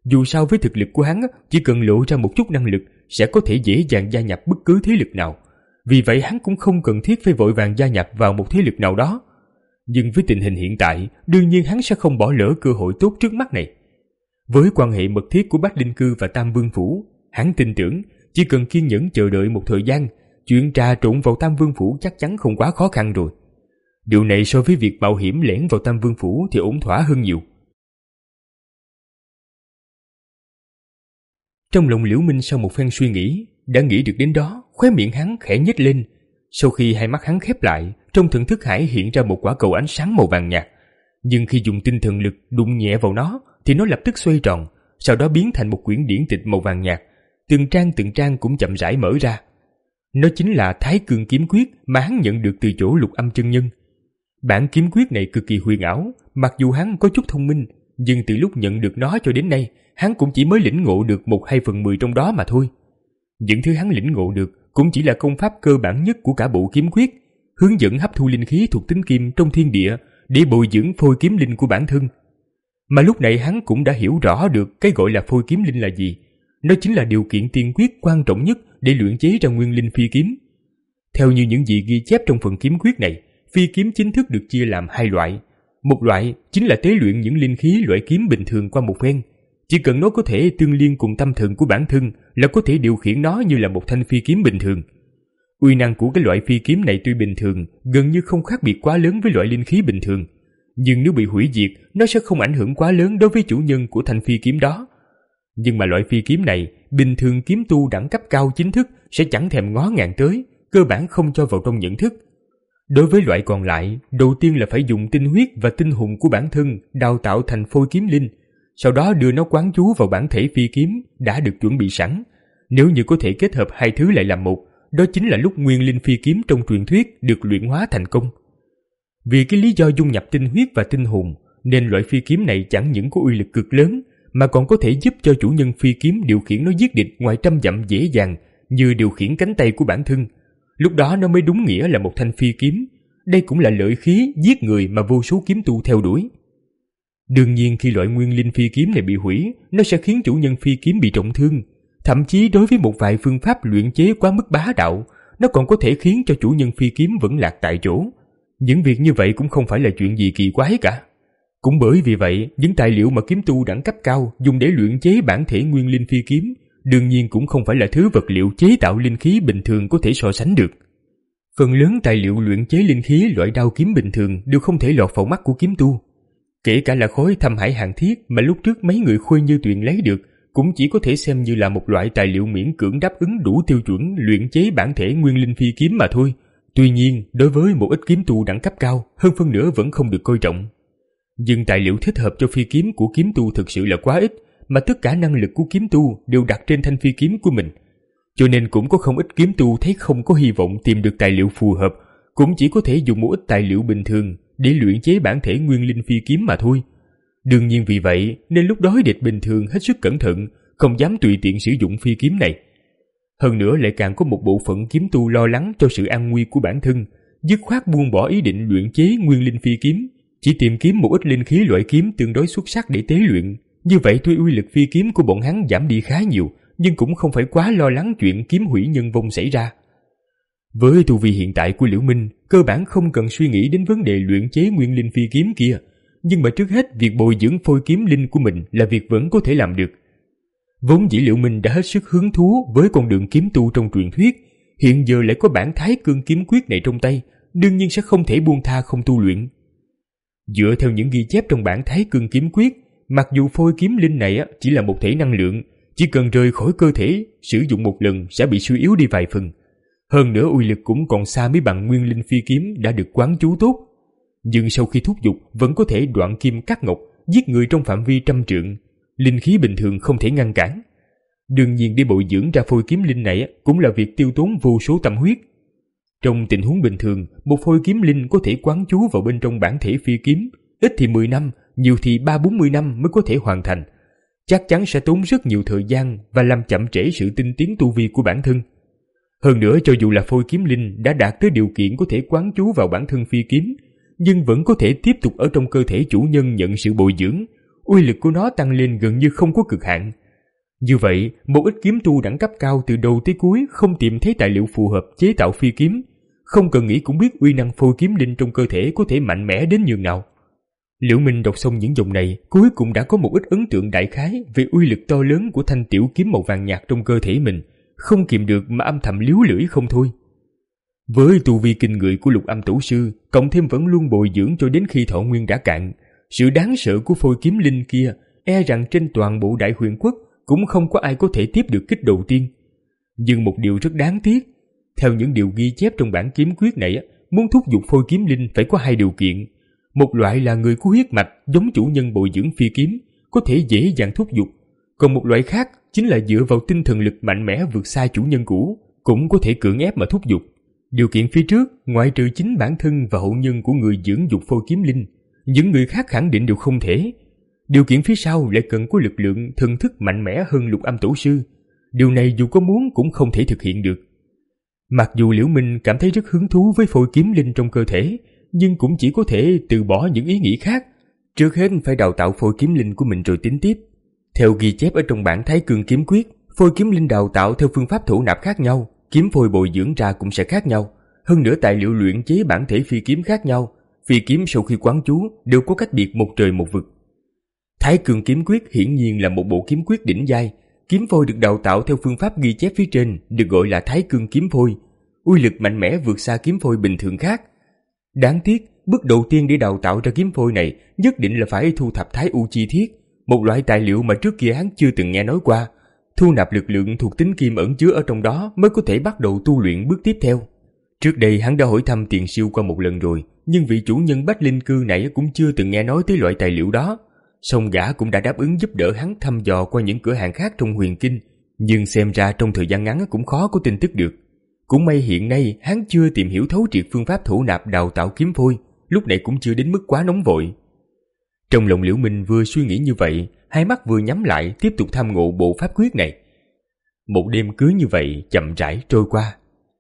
Dù sao với thực lực của hắn, chỉ cần lộ ra một chút năng lực sẽ có thể dễ dàng gia nhập bất cứ thế lực nào. Vì vậy hắn cũng không cần thiết phải vội vàng gia nhập vào một thế lực nào đó. Nhưng với tình hình hiện tại, đương nhiên hắn sẽ không bỏ lỡ cơ hội tốt trước mắt này. Với quan hệ mật thiết của Bách Linh Cư và Tam Vương Phủ, hắn tin tưởng chỉ cần kiên nhẫn chờ đợi một thời gian, chuyện trà trộn vào Tam Vương Phủ chắc chắn không quá khó khăn rồi. Điều này so với việc mạo hiểm lẻn vào Tam Vương Phủ thì ổn thỏa hơn nhiều. Trong lòng Liễu Minh sau một phen suy nghĩ, đã nghĩ được đến đó, khóe miệng hắn khẽ nhếch lên. Sau khi hai mắt hắn khép lại, trong thần thức hải hiện ra một quả cầu ánh sáng màu vàng nhạt. Nhưng khi dùng tinh thần lực đụng nhẹ vào nó, thì nó lập tức xoay tròn, sau đó biến thành một quyển điển tịch màu vàng nhạt. Từng trang từng trang cũng chậm rãi mở ra. Nó chính là Thái Cương Kiếm Quyết mà hắn nhận được từ chỗ Lục Âm chân nhân. Bản kiếm quyết này cực kỳ huyền ảo, mặc dù hắn có chút thông minh, nhưng từ lúc nhận được nó cho đến nay, hắn cũng chỉ mới lĩnh ngộ được một hai phần mười trong đó mà thôi. Những thứ hắn lĩnh ngộ được cũng chỉ là công pháp cơ bản nhất của cả bộ kiếm quyết, hướng dẫn hấp thu linh khí thuộc tính kim trong thiên địa để bồi dưỡng phôi kiếm linh của bản thân. Mà lúc này hắn cũng đã hiểu rõ được cái gọi là phôi kiếm linh là gì. Nó chính là điều kiện tiên quyết quan trọng nhất để luyện chế ra nguyên linh phi kiếm. Theo như những gì ghi chép trong phần kiếm quyết này, phi kiếm chính thức được chia làm hai loại. Một loại chính là tế luyện những linh khí loại kiếm bình thường qua một phen. Chỉ cần nó có thể tương liên cùng tâm thần của bản thân là có thể điều khiển nó như là một thanh phi kiếm bình thường. Uy năng của cái loại phi kiếm này tuy bình thường, gần như không khác biệt quá lớn với loại linh khí bình thường. Nhưng nếu bị hủy diệt, nó sẽ không ảnh hưởng quá lớn đối với chủ nhân của thanh phi kiếm đó. Nhưng mà loại phi kiếm này, bình thường kiếm tu đẳng cấp cao chính thức sẽ chẳng thèm ngó ngàng tới, cơ bản không cho vào trong nhận thức. Đối với loại còn lại, đầu tiên là phải dùng tinh huyết và tinh hồn của bản thân đào tạo thành phôi kiếm linh, sau đó đưa nó quán chú vào bản thể phi kiếm đã được chuẩn bị sẵn. Nếu như có thể kết hợp hai thứ lại làm một, đó chính là lúc nguyên linh phi kiếm trong truyền thuyết được luyện hóa thành công. Vì cái lý do dung nhập tinh huyết và tinh hồn, nên loại phi kiếm này chẳng những có uy lực cực lớn, mà còn có thể giúp cho chủ nhân phi kiếm điều khiển nó giết địch ngoài trăm dặm dễ dàng, như điều khiển cánh tay của bản thân. Lúc đó nó mới đúng nghĩa là một thanh phi kiếm. Đây cũng là lợi khí giết người mà vô số kiếm tu theo đuổi. Đương nhiên khi loại nguyên linh phi kiếm này bị hủy, nó sẽ khiến chủ nhân phi kiếm bị trọng thương. Thậm chí đối với một vài phương pháp luyện chế quá mức bá đạo, nó còn có thể khiến cho chủ nhân phi kiếm vẫn lạc tại chỗ. Những việc như vậy cũng không phải là chuyện gì kỳ quái cả. Cũng bởi vì vậy, những tài liệu mà kiếm tu đẳng cấp cao dùng để luyện chế bản thể nguyên linh phi kiếm đương nhiên cũng không phải là thứ vật liệu chế tạo linh khí bình thường có thể so sánh được. Phần lớn tài liệu luyện chế linh khí loại đao kiếm bình thường đều không thể lọt vào mắt của kiếm tu. Kể cả là khối Thâm Hải Hàng Thiết mà lúc trước mấy người Khôi Như Tuyền lấy được, cũng chỉ có thể xem như là một loại tài liệu miễn cưỡng đáp ứng đủ tiêu chuẩn luyện chế bản thể nguyên linh phi kiếm mà thôi. Tuy nhiên, đối với một ít kiếm tu đẳng cấp cao, hơn phân nửa vẫn không được coi trọng. Nhưng tài liệu thích hợp cho phi kiếm của kiếm tu thực sự là quá ít, mà tất cả năng lực của kiếm tu đều đặt trên thanh phi kiếm của mình. Cho nên cũng có không ít kiếm tu thấy không có hy vọng tìm được tài liệu phù hợp, cũng chỉ có thể dùng một ít tài liệu bình thường để luyện chế bản thể nguyên linh phi kiếm mà thôi. Đương nhiên vì vậy nên lúc đối địch bình thường hết sức cẩn thận, không dám tùy tiện sử dụng phi kiếm này. Hơn nữa lại càng có một bộ phận kiếm tu lo lắng cho sự an nguy của bản thân, dứt khoát buông bỏ ý định luyện chế nguyên linh phi kiếm, chỉ tìm kiếm một ít linh khí loại kiếm tương đối xuất sắc để tế luyện. Như vậy tuy uy lực phi kiếm của bọn hắn giảm đi khá nhiều, nhưng cũng không phải quá lo lắng chuyện kiếm hủy nhân vong xảy ra. Với tu vi hiện tại của Liễu Minh, cơ bản không cần suy nghĩ đến vấn đề luyện chế nguyên linh phi kiếm kia, nhưng mà trước hết việc bồi dưỡng phôi kiếm linh của mình là việc vẫn có thể làm được. Vốn dĩ Liễu Minh đã hết sức hứng thú với con đường kiếm tu trong truyền thuyết, hiện giờ lại có bản Thái Cương Kiếm Quyết này trong tay, đương nhiên sẽ không thể buông tha không tu luyện. Dựa theo những ghi chép trong bản Thái Cương Kiếm Quyết, mặc dù phôi kiếm linh này chỉ là một thể năng lượng, chỉ cần rời khỏi cơ thể, sử dụng một lần sẽ bị suy yếu đi vài phần. Hơn nữa uy lực cũng còn xa mới bằng nguyên linh phi kiếm đã được quán chú tốt. Nhưng sau khi thúc giục vẫn có thể đoạn kim cắt ngọc, giết người trong phạm vi trăm trượng, linh khí bình thường không thể ngăn cản. Đương nhiên để bồi dưỡng ra phôi kiếm linh này cũng là việc tiêu tốn vô số tâm huyết. Trong tình huống bình thường, một phôi kiếm linh có thể quán chú vào bên trong bản thể phi kiếm, ít thì mười năm, nhiều thì ba bốn mươi năm mới có thể hoàn thành. Chắc chắn sẽ tốn rất nhiều thời gian và làm chậm trễ sự tinh tiến tu vi của bản thân. Hơn nữa cho dù là phôi kiếm linh đã đạt tới điều kiện có thể quán chú vào bản thân phi kiếm, nhưng vẫn có thể tiếp tục ở trong cơ thể chủ nhân nhận sự bồi dưỡng, uy lực của nó tăng lên gần như không có cực hạn. Như vậy, một ít kiếm tu đẳng cấp cao từ đầu tới cuối không tìm thấy tài liệu phù hợp chế tạo phi kiếm, không cần nghĩ cũng biết uy năng phôi kiếm linh trong cơ thể có thể mạnh mẽ đến nhường nào. Liễu Minh đọc xong những dòng này, cuối cùng đã có một ít ấn tượng đại khái về uy lực to lớn của thanh tiểu kiếm màu vàng nhạt trong cơ thể mình, không kìm được mà âm thầm líu lưỡi không thôi. Với tu vi kinh người của Lục Âm Tổ sư, cộng thêm vẫn luôn bồi dưỡng cho đến khi thọ nguyên đã cạn, sự đáng sợ của phôi kiếm linh kia, e rằng trên toàn bộ Đại Huyền Quốc cũng không có ai có thể tiếp được kích đầu tiên. Nhưng một điều rất đáng tiếc, theo những điều ghi chép trong bản kiếm quyết này, muốn thúc giục phôi kiếm linh phải có hai điều kiện. Một loại là người có huyết mạch giống chủ nhân bồi dưỡng phi kiếm, có thể dễ dàng thúc giục, còn một loại khác chính là dựa vào tinh thần lực mạnh mẽ vượt xa chủ nhân cũ, cũng có thể cưỡng ép mà thúc giục. Điều kiện phía trước, ngoại trừ chính bản thân và hậu nhân của người dưỡng dục phôi kiếm linh, những người khác khẳng định đều không thể. Điều kiện phía sau lại cần có lực lượng thần thức mạnh mẽ hơn Lục Âm Tổ sư. Điều này dù có muốn cũng không thể thực hiện được. Mặc dù Liễu Minh cảm thấy rất hứng thú với phôi kiếm linh trong cơ thể, nhưng cũng chỉ có thể từ bỏ những ý nghĩ khác. Trước hết phải đào tạo phôi kiếm linh của mình rồi tính tiếp. Theo ghi chép ở trong bản Thái Cương kiếm quyết, phôi kiếm linh đào tạo theo phương pháp thổ nạp khác nhau, kiếm phôi bồi dưỡng ra cũng sẽ khác nhau. Hơn nữa tài liệu luyện chế bản thể phi kiếm khác nhau, phi kiếm sau khi quán chú đều có cách biệt một trời một vực. Thái Cương kiếm quyết hiển nhiên là một bộ kiếm quyết đỉnh giai, kiếm phôi được đào tạo theo phương pháp ghi chép phía trên được gọi là Thái Cương kiếm phôi, uy lực mạnh mẽ vượt xa kiếm phôi bình thường khác. Đáng tiếc, bước đầu tiên để đào tạo ra kiếm phôi này nhất định là phải thu thập Thái U chi thiết, một loại tài liệu mà trước kia hắn chưa từng nghe nói qua. Thu nạp lực lượng thuộc tính kim ẩn chứa ở trong đó mới có thể bắt đầu tu luyện bước tiếp theo. Trước đây hắn đã hỏi thăm Tiền Siêu qua một lần rồi, nhưng vị chủ nhân Bách Linh Cư này cũng chưa từng nghe nói tới loại tài liệu đó. Song gã cũng đã đáp ứng giúp đỡ hắn thăm dò qua những cửa hàng khác trong Huyền Kinh, nhưng xem ra trong thời gian ngắn cũng khó có tin tức được. Cũng may hiện nay hắn chưa tìm hiểu thấu triệt phương pháp thổ nạp đào tạo kiếm phôi, lúc này cũng chưa đến mức quá nóng vội. Trong lòng Liễu Minh vừa suy nghĩ như vậy, hai mắt vừa nhắm lại tiếp tục tham ngộ bộ pháp quyết này. Một đêm cứ như vậy chậm rãi trôi qua.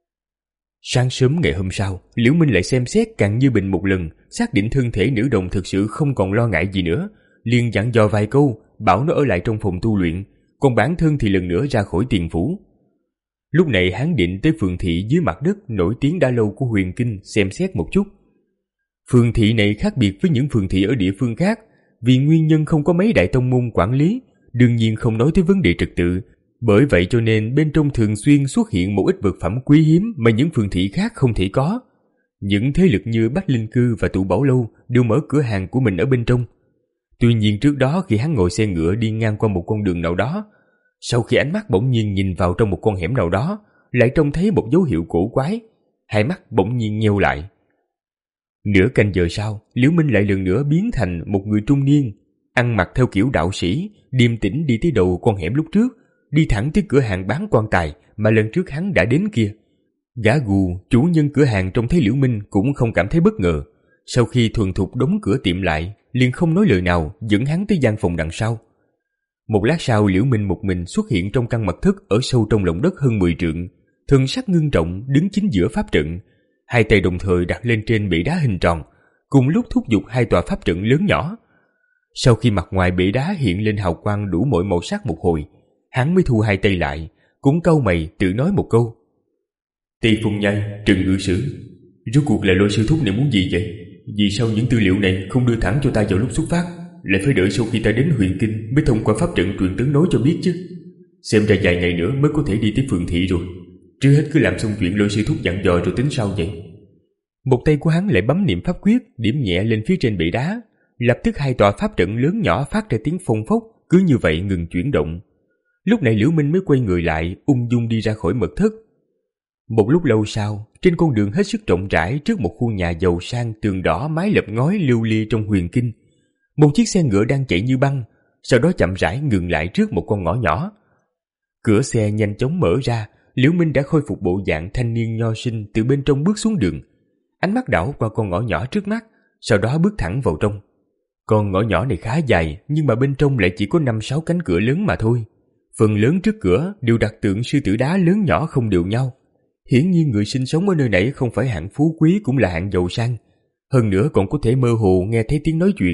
Sáng sớm ngày hôm sau, Liễu Minh lại xem xét Càn Như Bình một lần, xác định thân thể nữ đồng thực sự không còn lo ngại gì nữa, liền dặn dò vài câu, bảo nó ở lại trong phòng tu luyện, còn bản thân thì lần nữa ra khỏi Tiền Phủ. Lúc này hắn định tới phường thị dưới mặt đất nổi tiếng đã lâu của Huyền Kinh xem xét một chút. Phường thị này khác biệt với những phường thị ở địa phương khác, vì nguyên nhân không có mấy đại tông môn quản lý, đương nhiên không nói tới vấn đề trật tự, bởi vậy cho nên bên trong thường xuyên xuất hiện một ít vật phẩm quý hiếm mà những phường thị khác không thể có. Những thế lực như Bách Linh Cư và Tụ Bảo Lâu đều mở cửa hàng của mình ở bên trong. Tuy nhiên trước đó khi hắn ngồi xe ngựa đi ngang qua một con đường nào đó, sau khi ánh mắt bỗng nhiên nhìn vào trong một con hẻm nào đó, lại trông thấy một dấu hiệu cổ quái, hai mắt bỗng nhiên nheo lại. Nửa canh giờ sau, Liễu Minh lại lần nữa biến thành một người trung niên, ăn mặc theo kiểu đạo sĩ, điềm tĩnh đi tới đầu con hẻm lúc trước, đi thẳng tới cửa hàng bán quan tài mà lần trước hắn đã đến kia. Gã gù, chủ nhân cửa hàng trông thấy Liễu Minh cũng không cảm thấy bất ngờ. Sau khi thuần thục đóng cửa tiệm lại, liền không nói lời nào dẫn hắn tới gian phòng đằng sau. Một lát sau, Liễu Minh một mình xuất hiện trong căn mật thất ở sâu trong lòng đất hơn mười trượng, thần sắc ngưng trọng đứng chính giữa pháp trận, hai tay đồng thời đặt lên trên bệ đá hình tròn, cùng lúc thúc giục hai tòa pháp trận lớn nhỏ. Sau khi mặt ngoài bệ đá hiện lên hào quang đủ mọi màu sắc một hồi, hắn mới thu hai tay lại, cũng cau mày tự nói một câu: Tây Phong Nhai, Trần Ngự Sử, rốt cuộc là Lôi sư thúc này muốn gì vậy? Vì sao những tư liệu này không đưa thẳng cho ta vào lúc xuất phát, lại phải đợi sau khi ta đến Huyền Kinh mới thông qua pháp trận truyền tấn nói cho biết chứ? Xem ra vài ngày nữa mới có thể đi tới phường thị rồi. Trước hết cứ làm xong chuyện Lôi sư thúc dặn dò rồi tính sau vậy. Một tay của hắn lại bấm niệm pháp quyết, điểm nhẹ lên phía trên bệ đá, lập tức hai tòa pháp trận lớn nhỏ phát ra tiếng phông phốc, cứ như vậy ngừng chuyển động. Lúc này Liễu Minh mới quay người lại, ung dung đi ra khỏi mật thất. Một lúc lâu sau, trên con đường hết sức rộng rãi trước một khu nhà giàu sang tường đỏ mái lợp ngói lưu ly trong Huyền Kinh, một chiếc xe ngựa đang chạy như băng, sau đó chậm rãi ngừng lại trước một con ngõ nhỏ. Cửa xe nhanh chóng mở ra, Liễu Minh đã khôi phục bộ dạng thanh niên nho sinh từ bên trong bước xuống đường, ánh mắt đảo qua con ngõ nhỏ trước mắt, sau đó bước thẳng vào trong. Con ngõ nhỏ này khá dài, nhưng mà bên trong lại chỉ có năm sáu cánh cửa lớn mà thôi. Phần lớn trước cửa đều đặt tượng sư tử đá lớn nhỏ không đều nhau. Hiển nhiên người sinh sống ở nơi này không phải hạng phú quý cũng là hạng giàu sang. Hơn nữa còn có thể mơ hồ nghe thấy tiếng nói chuyện,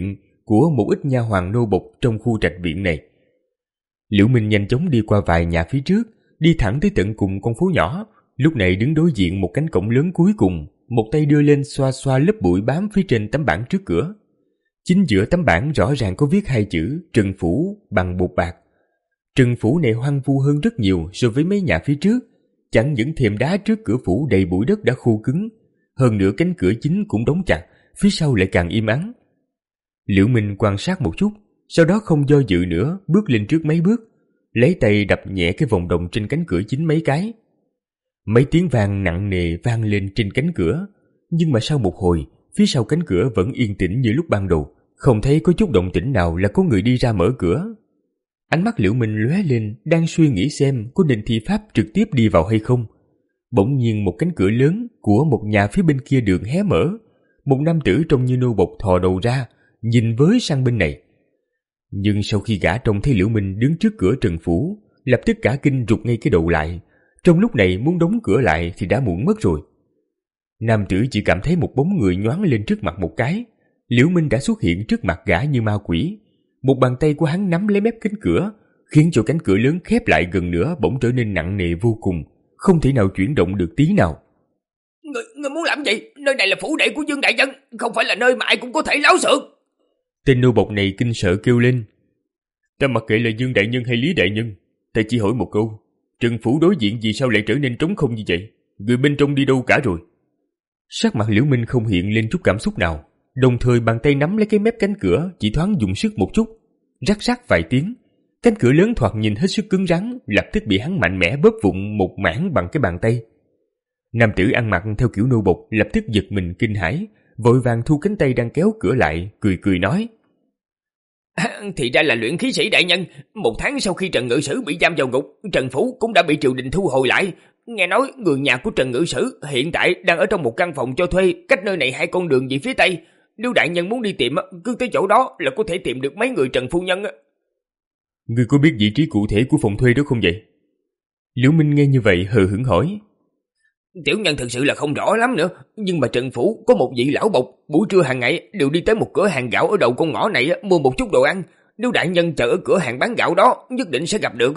của một ít nha hoàn nô bộc trong khu trạch viện này. Liễu Minh nhanh chóng đi qua vài nhà phía trước, đi thẳng tới tận cùng con phố nhỏ, lúc này đứng đối diện một cánh cổng lớn cuối cùng, một tay đưa lên xoa xoa lớp bụi bám phía trên tấm bảng trước cửa. Chính giữa tấm bảng rõ ràng có viết hai chữ Trần Phủ bằng bột bạc. Trần Phủ này hoang vu hơn rất nhiều so với mấy nhà phía trước, chẳng những thềm đá trước cửa phủ đầy bụi đất đã khô cứng, hơn nữa cánh cửa chính cũng đóng chặt, phía sau lại càng im ắng. Liễu Minh quan sát một chút, sau đó không do dự nữa, bước lên trước mấy bước, lấy tay đập nhẹ cái vòng đồng trên cánh cửa chính mấy cái. Mấy tiếng vang nặng nề vang lên trên cánh cửa, nhưng mà sau một hồi, phía sau cánh cửa vẫn yên tĩnh như lúc ban đầu, không thấy có chút động tĩnh nào là có người đi ra mở cửa. Ánh mắt Liễu Minh lóe lên, đang suy nghĩ xem có nên thi pháp trực tiếp đi vào hay không. Bỗng nhiên một cánh cửa lớn của một nhà phía bên kia đường hé mở, một nam tử trông như nô bộc thò đầu ra, nhìn với sang bên này. Nhưng sau khi gã trông thấy Liễu Minh đứng trước cửa Trần Phủ, lập tức cả kinh rụt ngay cái đầu lại. Trong lúc này muốn đóng cửa lại thì đã muộn mất rồi. Nam tử chỉ cảm thấy một bóng người nhoáng lên trước mặt một cái. Liễu Minh đã xuất hiện trước mặt gã như ma quỷ. Một bàn tay của hắn nắm lấy mép cánh cửa, khiến cho cánh cửa lớn khép lại gần nữa bỗng trở nên nặng nề vô cùng, không thể nào chuyển động được tí nào. Người, người muốn làm gì? Nơi này là phủ đệ của Dương đại nhân, không phải là nơi mà ai cũng có thể láo xược. Tên nô bộc này kinh sợ kêu lên. Ta mặc kệ là Dương đại nhân hay Lý đại nhân, ta chỉ hỏi một câu, Trần Phủ đối diện vì sao lại trở nên trống không như vậy? Người bên trong đi đâu cả rồi? Sắc mặt Liễu Minh không hiện lên chút cảm xúc nào, đồng thời bàn tay nắm lấy cái mép cánh cửa, chỉ thoáng dùng sức một chút, rắc rắc vài tiếng, cánh cửa lớn thoạt nhìn hết sức cứng rắn, lập tức bị hắn mạnh mẽ bóp vụn một mảng bằng cái bàn tay. Nam tử ăn mặc theo kiểu nô bộc lập tức giật mình kinh hãi, vội vàng thu cánh tay đang kéo cửa lại, cười cười nói: À, thì ra là luyện khí sĩ đại nhân. Một tháng sau khi Trần Ngự Sử bị giam vào ngục, Trần Phủ cũng đã bị triều đình thu hồi lại. Nghe nói người nhà của Trần Ngự Sử hiện tại đang ở trong một căn phòng cho thuê cách nơi này hai con đường về phía tây. Nếu đại nhân muốn đi tìm, cứ tới chỗ đó là có thể tìm được mấy người Trần phu nhân. Ngươi có biết vị trí cụ thể của phòng thuê đó không vậy? Liễu Minh nghe như vậy hờ hững hỏi. Tiểu nhân thực sự là không rõ lắm nữa, nhưng mà Trần Phủ có một vị lão bộc, buổi trưa hàng ngày đều đi tới một cửa hàng gạo ở đầu con ngõ này mua một chút đồ ăn. Nếu đại nhân chờ ở cửa hàng bán gạo đó, nhất định sẽ gặp được.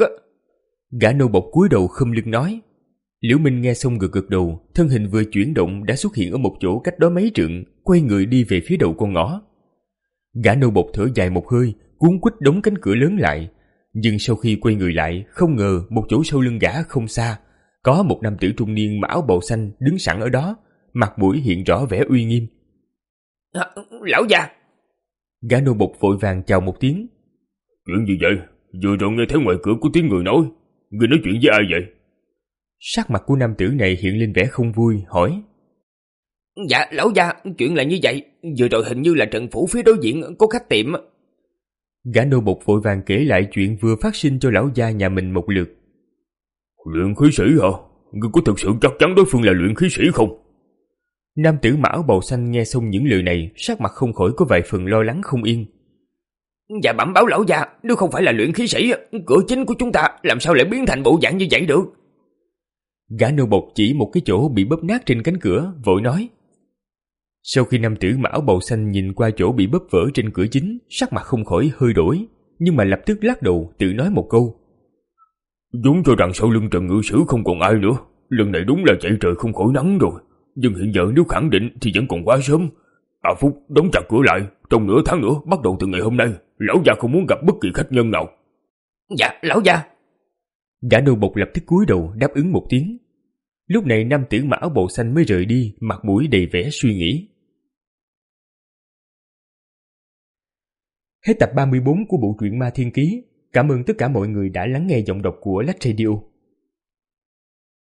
Gã nô bộc cúi đầu khom lưng nói. Liễu Minh nghe xong gật gật đầu, thân hình vừa chuyển động đã xuất hiện ở một chỗ cách đó mấy trượng, quay người đi về phía đầu con ngõ. Gã nô bộc thở dài một hơi, cuống quýt đóng cánh cửa lớn lại, nhưng sau khi quay người lại, không ngờ một chỗ sau lưng gã không xa, có một nam tử trung niên mặc áo bào xanh đứng sẵn ở đó, mặt mũi hiện rõ vẻ uy nghiêm. À, lão già! Gã nô bộc vội vàng chào một tiếng. Chuyện gì vậy? Vừa rồi nghe thấy ngoài cửa có tiếng người nói. Người nói chuyện với ai vậy? Sắc mặt của nam tử này hiện lên vẻ không vui, hỏi. Dạ lão gia, chuyện là như vậy. Vừa rồi hình như là Trần Phủ phía đối diện có khách tiệm. Gã nô bộc vội vàng kể lại chuyện vừa phát sinh cho lão gia nhà mình một lượt. Luyện khí sĩ hả? Ngươi có thực sự chắc chắn đối phương là luyện khí sĩ không? Nam tử mặc áo bào xanh nghe xong những lời này, sắc mặt không khỏi có vài phần lo lắng không yên. Dạ bẩm báo lão gia, nếu không phải là luyện khí sĩ, cửa chính của chúng ta làm sao lại biến thành bộ dạng như vậy được? Gã nô bộc chỉ một cái chỗ bị bóp nát trên cánh cửa, vội nói. Sau khi nam tử mặc áo bào xanh nhìn qua chỗ bị bóp vỡ trên cửa chính, sắc mặt không khỏi hơi đổi, nhưng mà lập tức lắc đầu tự nói một câu. Vốn cho rằng sau lưng Trần Ngự Sử không còn ai nữa, lần này đúng là chạy trời không khỏi nắng rồi. Nhưng hiện giờ nếu khẳng định thì vẫn còn quá sớm. À Phúc, đóng chặt cửa lại, trong nửa tháng nữa bắt đầu từ ngày hôm nay, lão già không muốn gặp bất kỳ khách nhân nào. Dạ lão gia. Gã nô bộc lập tức cúi đầu đáp ứng một tiếng. Lúc này nam tử mặc áo bào xanh mới rời đi, mặt mũi đầy vẻ suy nghĩ. Hết tập ba mươi bốn của bộ truyện Ma Thiên Ký. Cảm ơn tất cả mọi người đã lắng nghe giọng đọc của Lách Radio.